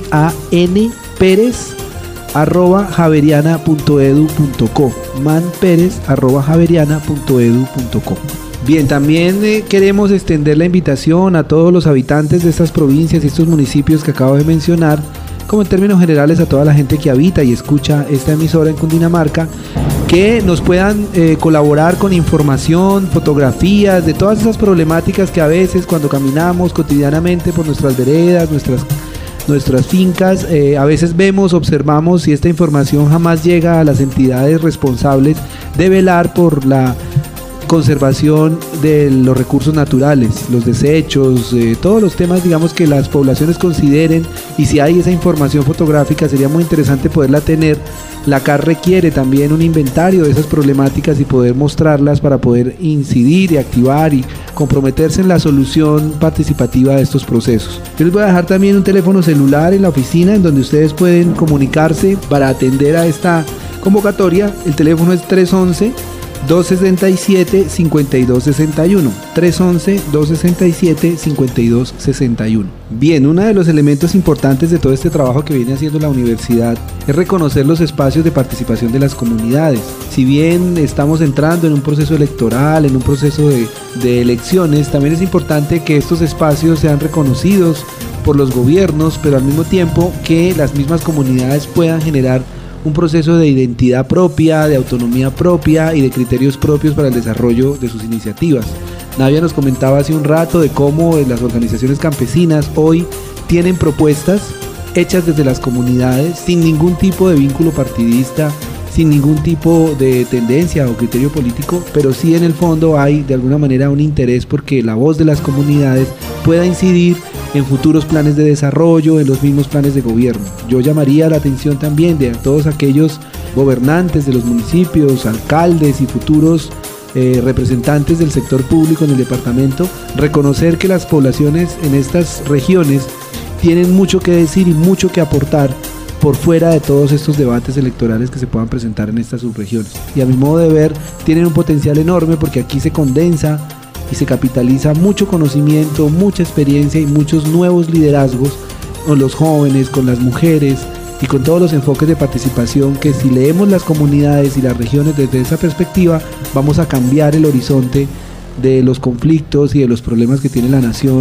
manperez arroba javeriana punto edu punto co, manperez arroba javeriana punto edu punto co. Bien, también eh, queremos extender la invitación a todos los habitantes de estas provincias y estos municipios que acabo de mencionar, como en términos generales a toda la gente que habita y escucha esta emisora en Cundinamarca, que nos puedan eh, colaborar con información, fotografías de todas esas problemáticas que a veces cuando caminamos cotidianamente por nuestras veredas, nuestras, nuestras fincas, eh, a veces vemos, observamos, y esta información jamás llega a las entidades responsables de velar por la conservación de los recursos naturales, los desechos, eh, todos los temas, digamos, que las poblaciones consideren, y si hay esa información fotográfica sería muy interesante poderla tener. La C A R requiere también un inventario de esas problemáticas y poder mostrarlas para poder incidir y activar y comprometerse en la solución participativa de estos procesos. Yo les voy a dejar también un teléfono celular en la oficina en donde ustedes pueden comunicarse para atender a esta convocatoria. El teléfono es tres once, dos sesenta y siete, cincuenta y dos sesenta y uno, tres once, dos sesenta y siete, cincuenta y dos sesenta y uno. Bien, uno de los elementos importantes de todo este trabajo que viene haciendo la universidad es reconocer los espacios de participación de las comunidades. Si bien estamos entrando en un proceso electoral, en un proceso de, de elecciones, también es importante que estos espacios sean reconocidos por los gobiernos, pero al mismo tiempo que las mismas comunidades puedan generar un proceso de identidad propia, de autonomía propia y de criterios propios para el desarrollo de sus iniciativas. Navia nos comentaba hace un rato de cómo las organizaciones campesinas hoy tienen propuestas hechas desde las comunidades sin ningún tipo de vínculo partidista, sin ningún tipo de tendencia o criterio político, pero sí en el fondo hay de alguna manera un interés porque la voz de las comunidades pueda incidir en futuros planes de desarrollo, en los mismos planes de gobierno. Yo llamaría la atención también de todos aquellos gobernantes de los municipios, alcaldes y futuros eh, representantes del sector público en el departamento, reconocer que las poblaciones en estas regiones tienen mucho que decir y mucho que aportar por fuera de todos estos debates electorales que se puedan presentar en estas subregiones. Y a mi modo de ver, tienen un potencial enorme porque aquí se condensa y se capitaliza mucho conocimiento, mucha experiencia y muchos nuevos liderazgos con los jóvenes, con las mujeres y con todos los enfoques de participación que si leemos las comunidades y las regiones desde esa perspectiva, vamos a cambiar el horizonte de los conflictos y de los problemas que tiene la nación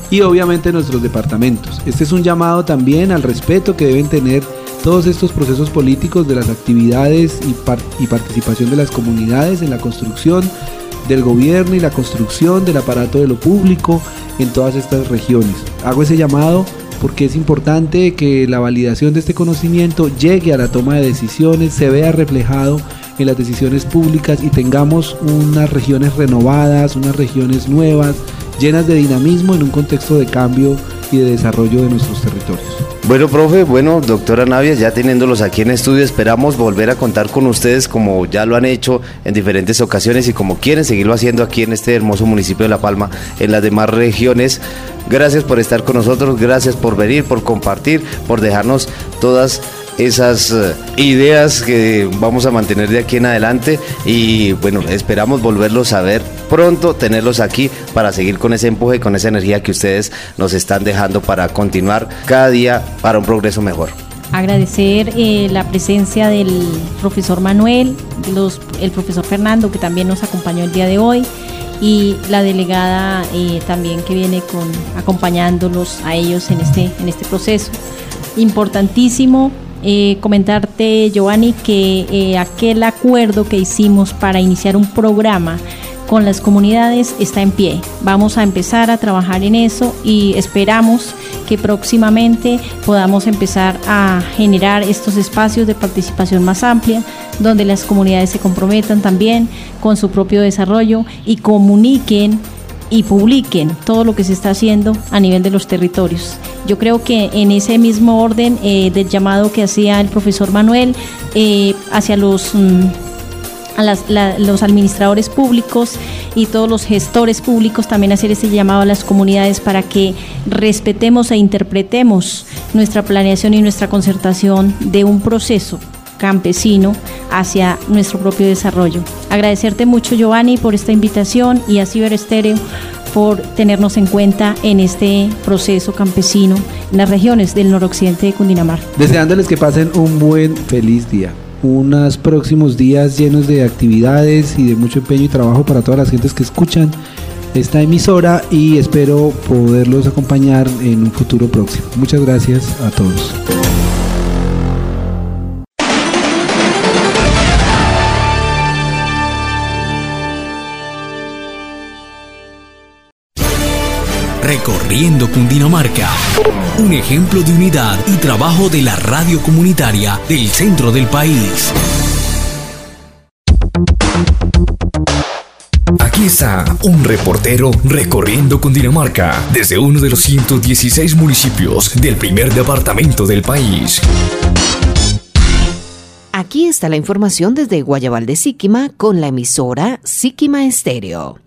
y obviamente nuestros departamentos. Este es un llamado también al respeto que deben tener todos estos procesos políticos de las actividades y, par- y participación de las comunidades en la construcción del gobierno y la construcción del aparato de lo público en todas estas regiones. Hago ese llamado porque es importante que la validación de este conocimiento llegue a la toma de decisiones, se vea reflejado en las decisiones públicas y tengamos unas regiones renovadas, unas regiones nuevas, llenas de dinamismo en un contexto de cambio y de desarrollo de nuestros territorios. Bueno, profe, bueno, doctora Navia, ya teniéndolos aquí en estudio, esperamos volver a contar con ustedes como ya lo han hecho en diferentes ocasiones y como quieren seguirlo haciendo aquí en este hermoso municipio de La Palma, en las demás regiones. Gracias por estar con nosotros, gracias por venir, por compartir, por dejarnos todas esas uh, ideas que vamos a mantener de aquí en adelante y bueno, esperamos volverlos a ver pronto, tenerlos aquí para seguir con ese empuje, con esa energía que ustedes nos están dejando para continuar cada día para un progreso mejor. Agradecer eh, la presencia del profesor Manuel, los, el profesor Fernando, que también nos acompañó el día de hoy, y la delegada eh, también que viene con, acompañándolos a ellos en este, en este proceso. Importantísimo eh, comentarte, Giovanni, que eh, aquel acuerdo que hicimos para iniciar un programa con las comunidades está en pie. Vamos a empezar a trabajar en eso y esperamos que próximamente podamos empezar a generar estos espacios de participación más amplia, donde las comunidades se comprometan también con su propio desarrollo y comuniquen y publiquen todo lo que se está haciendo a nivel de los territorios. Yo creo que en ese mismo orden eh, del llamado que hacía el profesor Manuel eh, hacia los... Mm, a las, la, los administradores públicos y todos los gestores públicos, también hacer ese llamado a las comunidades para que respetemos e interpretemos nuestra planeación y nuestra concertación de un proceso campesino hacia nuestro propio desarrollo. Agradecerte mucho, Giovanni, por esta invitación y a Ciber Estéreo por tenernos en cuenta en este proceso campesino en las regiones del noroccidente de Cundinamarca. Deseándoles que pasen un buen, feliz día. Unos próximos días llenos de actividades y de mucho empeño y trabajo para todas las gentes que escuchan esta emisora y espero poderlos acompañar en un futuro próximo. Muchas gracias a todos. Recorriendo Cundinamarca, un ejemplo de unidad y trabajo de la radio comunitaria del centro del país. Aquí está un reportero recorriendo Cundinamarca desde uno de los ciento dieciséis municipios del primer departamento del país. Aquí está la información desde Guayabal de Siquima con la emisora Siquima Estéreo.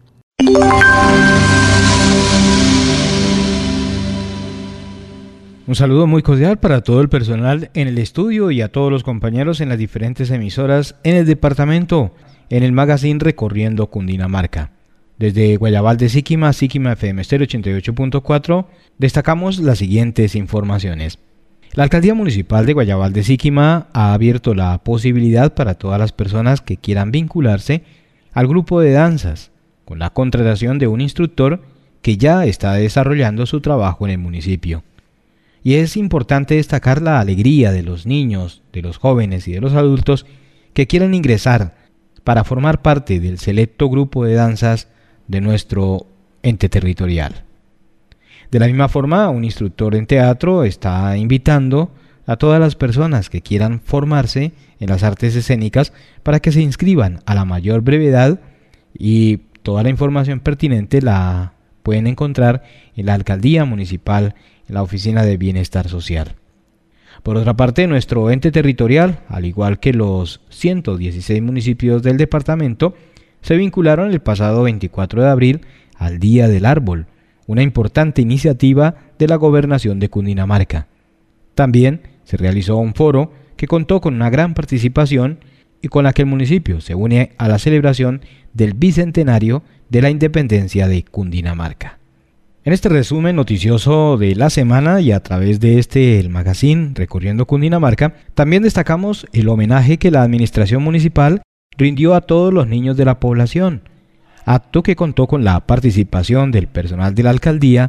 Un saludo muy cordial para todo el personal en el estudio y a todos los compañeros en las diferentes emisoras en el departamento, en el magazine Recorriendo Cundinamarca. Desde Guayabal de Siquima, Siquima F M Estéreo ochenta y ocho punto cuatro, destacamos las siguientes informaciones. La Alcaldía Municipal de Guayabal de Siquima ha abierto la posibilidad para todas las personas que quieran vincularse al grupo de danzas, con la contratación de un instructor que ya está desarrollando su trabajo en el municipio. Y es importante destacar la alegría de los niños, de los jóvenes y de los adultos que quieran ingresar para formar parte del selecto grupo de danzas de nuestro ente territorial. De la misma forma, un instructor en teatro está invitando a todas las personas que quieran formarse en las artes escénicas para que se inscriban a la mayor brevedad y toda la información pertinente la pueden encontrar en la Alcaldía Municipal, en la Oficina de Bienestar Social. Por otra parte, nuestro ente territorial, al igual que los ciento dieciséis municipios del departamento, se vincularon el pasado veinticuatro de abril al Día del Árbol, una importante iniciativa de la Gobernación de Cundinamarca. También se realizó un foro que contó con una gran participación y con la que el municipio se une a la celebración del bicentenario de la independencia de Cundinamarca. En este resumen noticioso de la semana y a través de este el magazine Recorriendo Cundinamarca, también destacamos el homenaje que la administración municipal rindió a todos los niños de la población, acto que contó con la participación del personal de la alcaldía,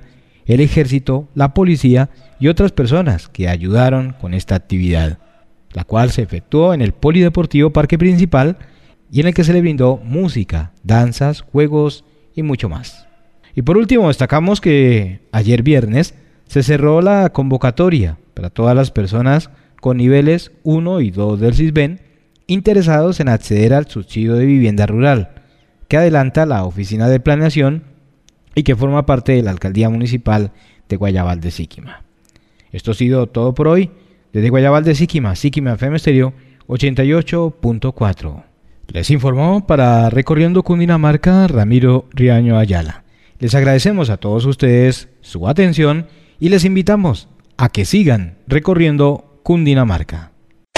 el ejército, la policía y otras personas que ayudaron con esta actividad, la cual se efectuó en el Polideportivo Parque Principal y en el que se le brindó música, danzas, juegos y mucho más. Y por último destacamos que ayer viernes se cerró la convocatoria para todas las personas con niveles uno y dos del SISBEN interesados en acceder al subsidio de vivienda rural, que adelanta la Oficina de Planeación y que forma parte de la Alcaldía Municipal de Guayabal de Siquima. Esto ha sido todo por hoy. Desde Guayabal de Siquima, Siquima F M Estéreo ochenta y ocho punto cuatro. Les informó para Recorriendo Cundinamarca Ramiro Riaño Ayala. Les agradecemos a todos ustedes su atención y les invitamos a que sigan recorriendo Cundinamarca.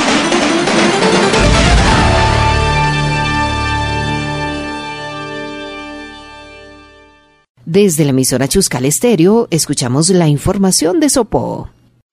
Desde la emisora Chuscal Estéreo, escuchamos la información de Sopó.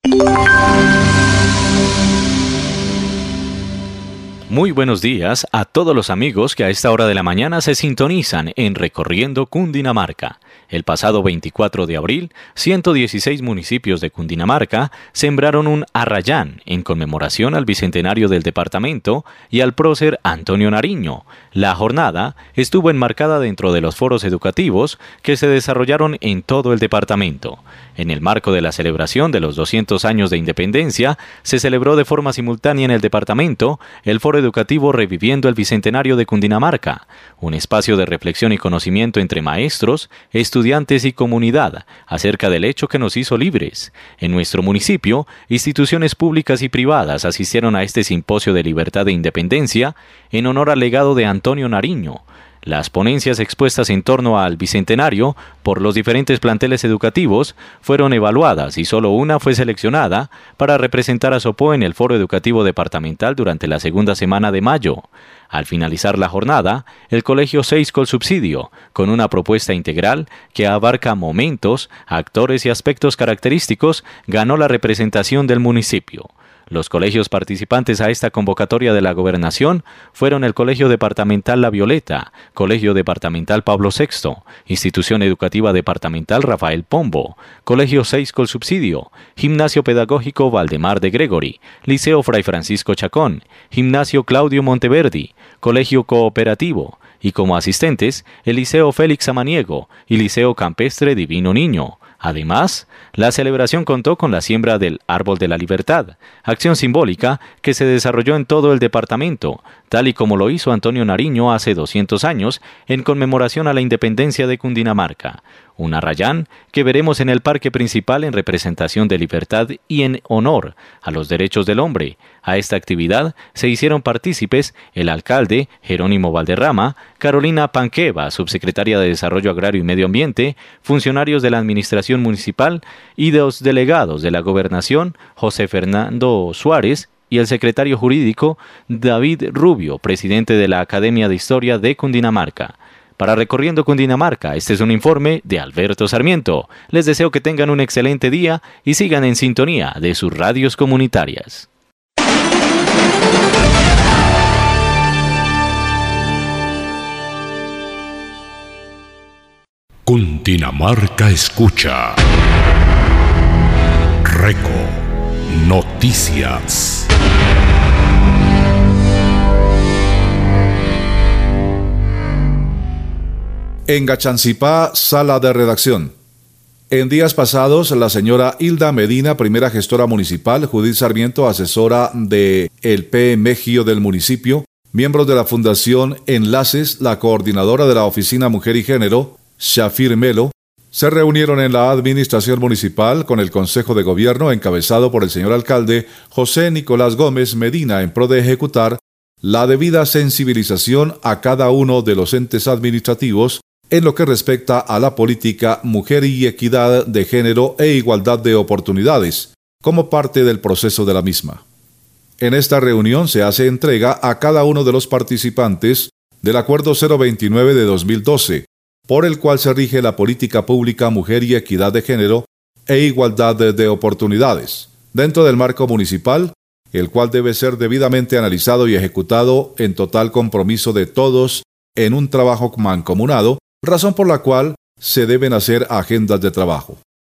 Muy buenos días a todos los amigos que a esta hora de la mañana se sintonizan en Recorriendo Cundinamarca. El pasado veinticuatro de abril, ciento dieciséis municipios de Cundinamarca sembraron un arrayán en conmemoración al bicentenario del departamento y al prócer Antonio Nariño. La jornada estuvo enmarcada dentro de los foros educativos que se desarrollaron en todo el departamento. En el marco de la celebración de los doscientos años de independencia, se celebró de forma simultánea en el departamento el foro educativo Reviviendo el Bicentenario de Cundinamarca, un espacio de reflexión y conocimiento entre maestros, estudiantes y comunidad acerca del hecho que nos hizo libres. En nuestro municipio, instituciones públicas y privadas asistieron a este simposio de libertad e independencia en honor al legado de Antonio Nariño. Las ponencias expuestas en torno al bicentenario por los diferentes planteles educativos fueron evaluadas y solo una fue seleccionada para representar a Sopó en el Foro Educativo Departamental durante la segunda semana de mayo. Al finalizar la jornada, el Colegio seis Colsubsidio, con una propuesta integral que abarca momentos, actores y aspectos característicos, ganó la representación del municipio. Los colegios participantes a esta convocatoria de la Gobernación fueron el Colegio Departamental La Violeta, Colegio Departamental Pablo sexto, Institución Educativa Departamental Rafael Pombo, Colegio seis Colsubsidio, Gimnasio Pedagógico Valdemar de Gregory, Liceo Fray Francisco Chacón, Gimnasio Claudio Monteverdi, Colegio Cooperativo, y como asistentes, el Liceo Félix Samaniego y Liceo Campestre Divino Niño. Además, la celebración contó con la siembra del Árbol de la Libertad, acción simbólica que se desarrolló en todo el departamento, tal y como lo hizo Antonio Nariño hace doscientos años en conmemoración a la independencia de Cundinamarca. Un arrayán que veremos en el parque principal en representación de libertad y en honor a los derechos del hombre. A esta actividad se hicieron partícipes el alcalde Jerónimo Valderrama, Carolina Panqueva, subsecretaria de Desarrollo Agrario y Medio Ambiente, funcionarios de la Administración Municipal y los delegados de la Gobernación, José Fernando Suárez, y el secretario jurídico David Rubio, presidente de la Academia de Historia de Cundinamarca. Para Recorriendo Cundinamarca, este es un informe de Alberto Sarmiento. Les deseo que tengan un excelente día y sigan en sintonía de sus radios comunitarias. Cundinamarca escucha. Reco Noticias. En Gachancipá, sala de redacción. En días pasados, la señora Hilda Medina, primera gestora municipal, Judith Sarmiento, asesora de el P M G I O del municipio, miembros de la Fundación Enlaces, la coordinadora de la Oficina Mujer y Género, Shafir Melo, se reunieron en la administración municipal con el Consejo de Gobierno encabezado por el señor alcalde José Nicolás Gómez Medina en pro de ejecutar la debida sensibilización a cada uno de los entes administrativos en lo que respecta a la política Mujer y Equidad de Género e Igualdad de Oportunidades, como parte del proceso de la misma. En esta reunión se hace entrega a cada uno de los participantes del Acuerdo cero veintinueve de dos mil doce, por el cual se rige la política pública Mujer y Equidad de Género e Igualdad de, de Oportunidades, dentro del marco municipal, el cual debe ser debidamente analizado y ejecutado en total compromiso de todos en un trabajo mancomunado, razón por la cual se deben hacer agendas de trabajo.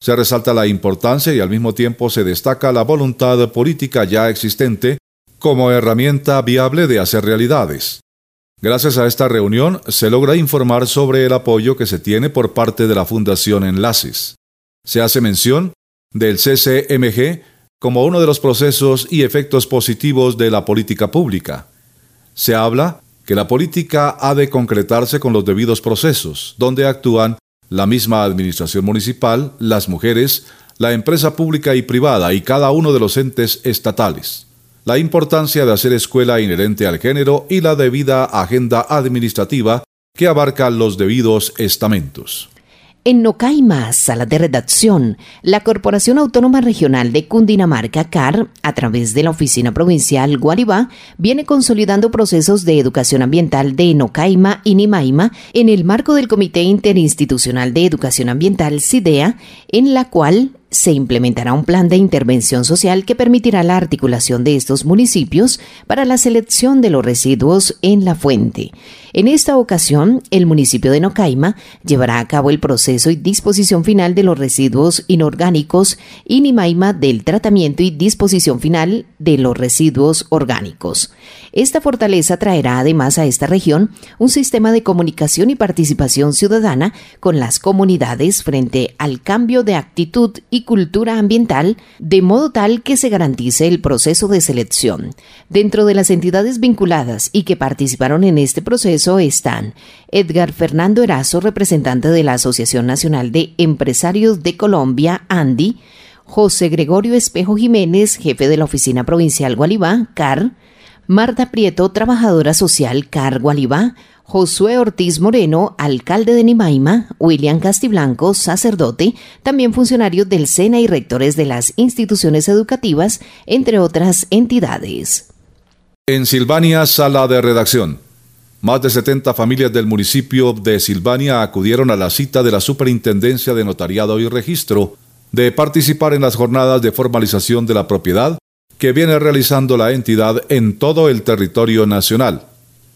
Se resalta la importancia y al mismo tiempo se destaca la voluntad política ya existente como herramienta viable de hacer realidades. Gracias a esta reunión se logra informar sobre el apoyo que se tiene por parte de la Fundación Enlaces. Se hace mención del C C M G como uno de los procesos y efectos positivos de la política pública. Se habla que la política ha de concretarse con los debidos procesos, donde actúan la misma administración municipal, las mujeres, la empresa pública y privada y cada uno de los entes estatales. La importancia de hacer escuela inherente al género y la debida agenda administrativa que abarca los debidos estamentos. En Nocaima, sala de redacción, la Corporación Autónoma Regional de Cundinamarca, C A R, a través de la Oficina Provincial Guaribá, viene consolidando procesos de educación ambiental de Nocaima y Nimaima en el marco del Comité Interinstitucional de Educación Ambiental, CIDEA, en la cual se implementará un plan de intervención social que permitirá la articulación de estos municipios para la selección de los residuos en la fuente. En esta ocasión, el municipio de Nocaima llevará a cabo el proceso y disposición final de los residuos inorgánicos y Nimaima del tratamiento y disposición final de los residuos orgánicos. Esta fortaleza traerá además a esta región un sistema de comunicación y participación ciudadana con las comunidades frente al cambio de actitud y cultura ambiental, de modo tal que se garantice el proceso de selección. Dentro de las entidades vinculadas y que participaron en este proceso están Edgar Fernando Erazo, representante de la Asociación Nacional de Empresarios de Colombia, ANDI, José Gregorio Espejo Jiménez, jefe de la Oficina Provincial Gualibá, C A R, Marta Prieto, trabajadora social, C A R Gualibá, Josué Ortiz Moreno, alcalde de Nimaima, William Castiblanco, sacerdote, también funcionarios del SENA y rectores de las instituciones educativas, entre otras entidades. En Silvania, sala de redacción. Más de setenta familias del municipio de Silvania acudieron a la cita de la Superintendencia de Notariado y Registro de participar en las jornadas de formalización de la propiedad que viene realizando la entidad en todo el territorio nacional.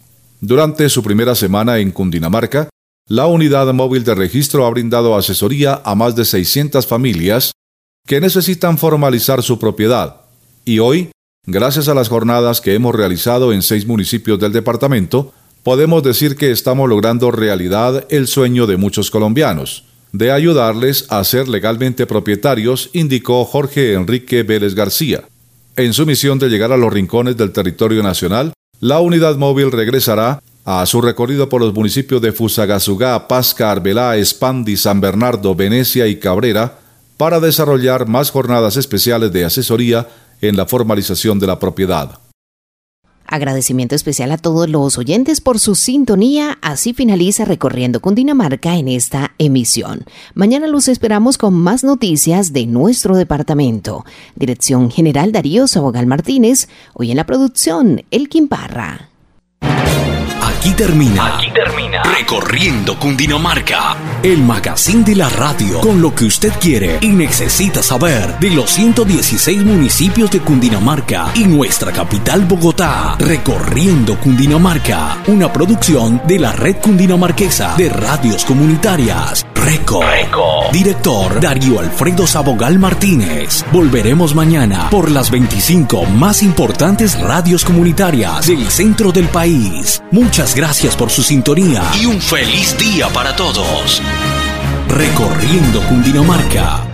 Durante su primera semana en Cundinamarca, la unidad móvil de registro ha brindado asesoría a más de seiscientas familias que necesitan formalizar su propiedad. Y hoy, gracias a las jornadas que hemos realizado en seis municipios del departamento, podemos decir que estamos logrando realidad el sueño de muchos colombianos, de ayudarles a ser legalmente propietarios, indicó Jorge Enrique Vélez García. En su misión de llegar a los rincones del territorio nacional, la unidad móvil regresará a su recorrido por los municipios de Fusagasugá, Pasca, Arbelá, Espandi, San Bernardo, Venecia y Cabrera para desarrollar más jornadas especiales de asesoría en la formalización de la propiedad. Agradecimiento especial a todos los oyentes por su sintonía. Así finaliza Recorriendo Cundinamarca en esta emisión. Mañana los esperamos con más noticias de nuestro departamento. Dirección General Darío Sabogal Martínez. Hoy en la producción, Elkin Parra. Aquí termina, Aquí termina Recorriendo Cundinamarca, el magazine de la radio, con lo que usted quiere y necesita saber de los ciento dieciséis municipios de Cundinamarca y nuestra capital Bogotá. Recorriendo Cundinamarca, una producción de la Red Cundinamarquesa de Radios Comunitarias. Reco. Reco. Director Darío Alfredo Sabogal Martínez. Volveremos mañana por las veinticinco más importantes radios comunitarias del centro del país. Muchas gracias por su sintonía y un feliz día para todos. Recorriendo Cundinamarca.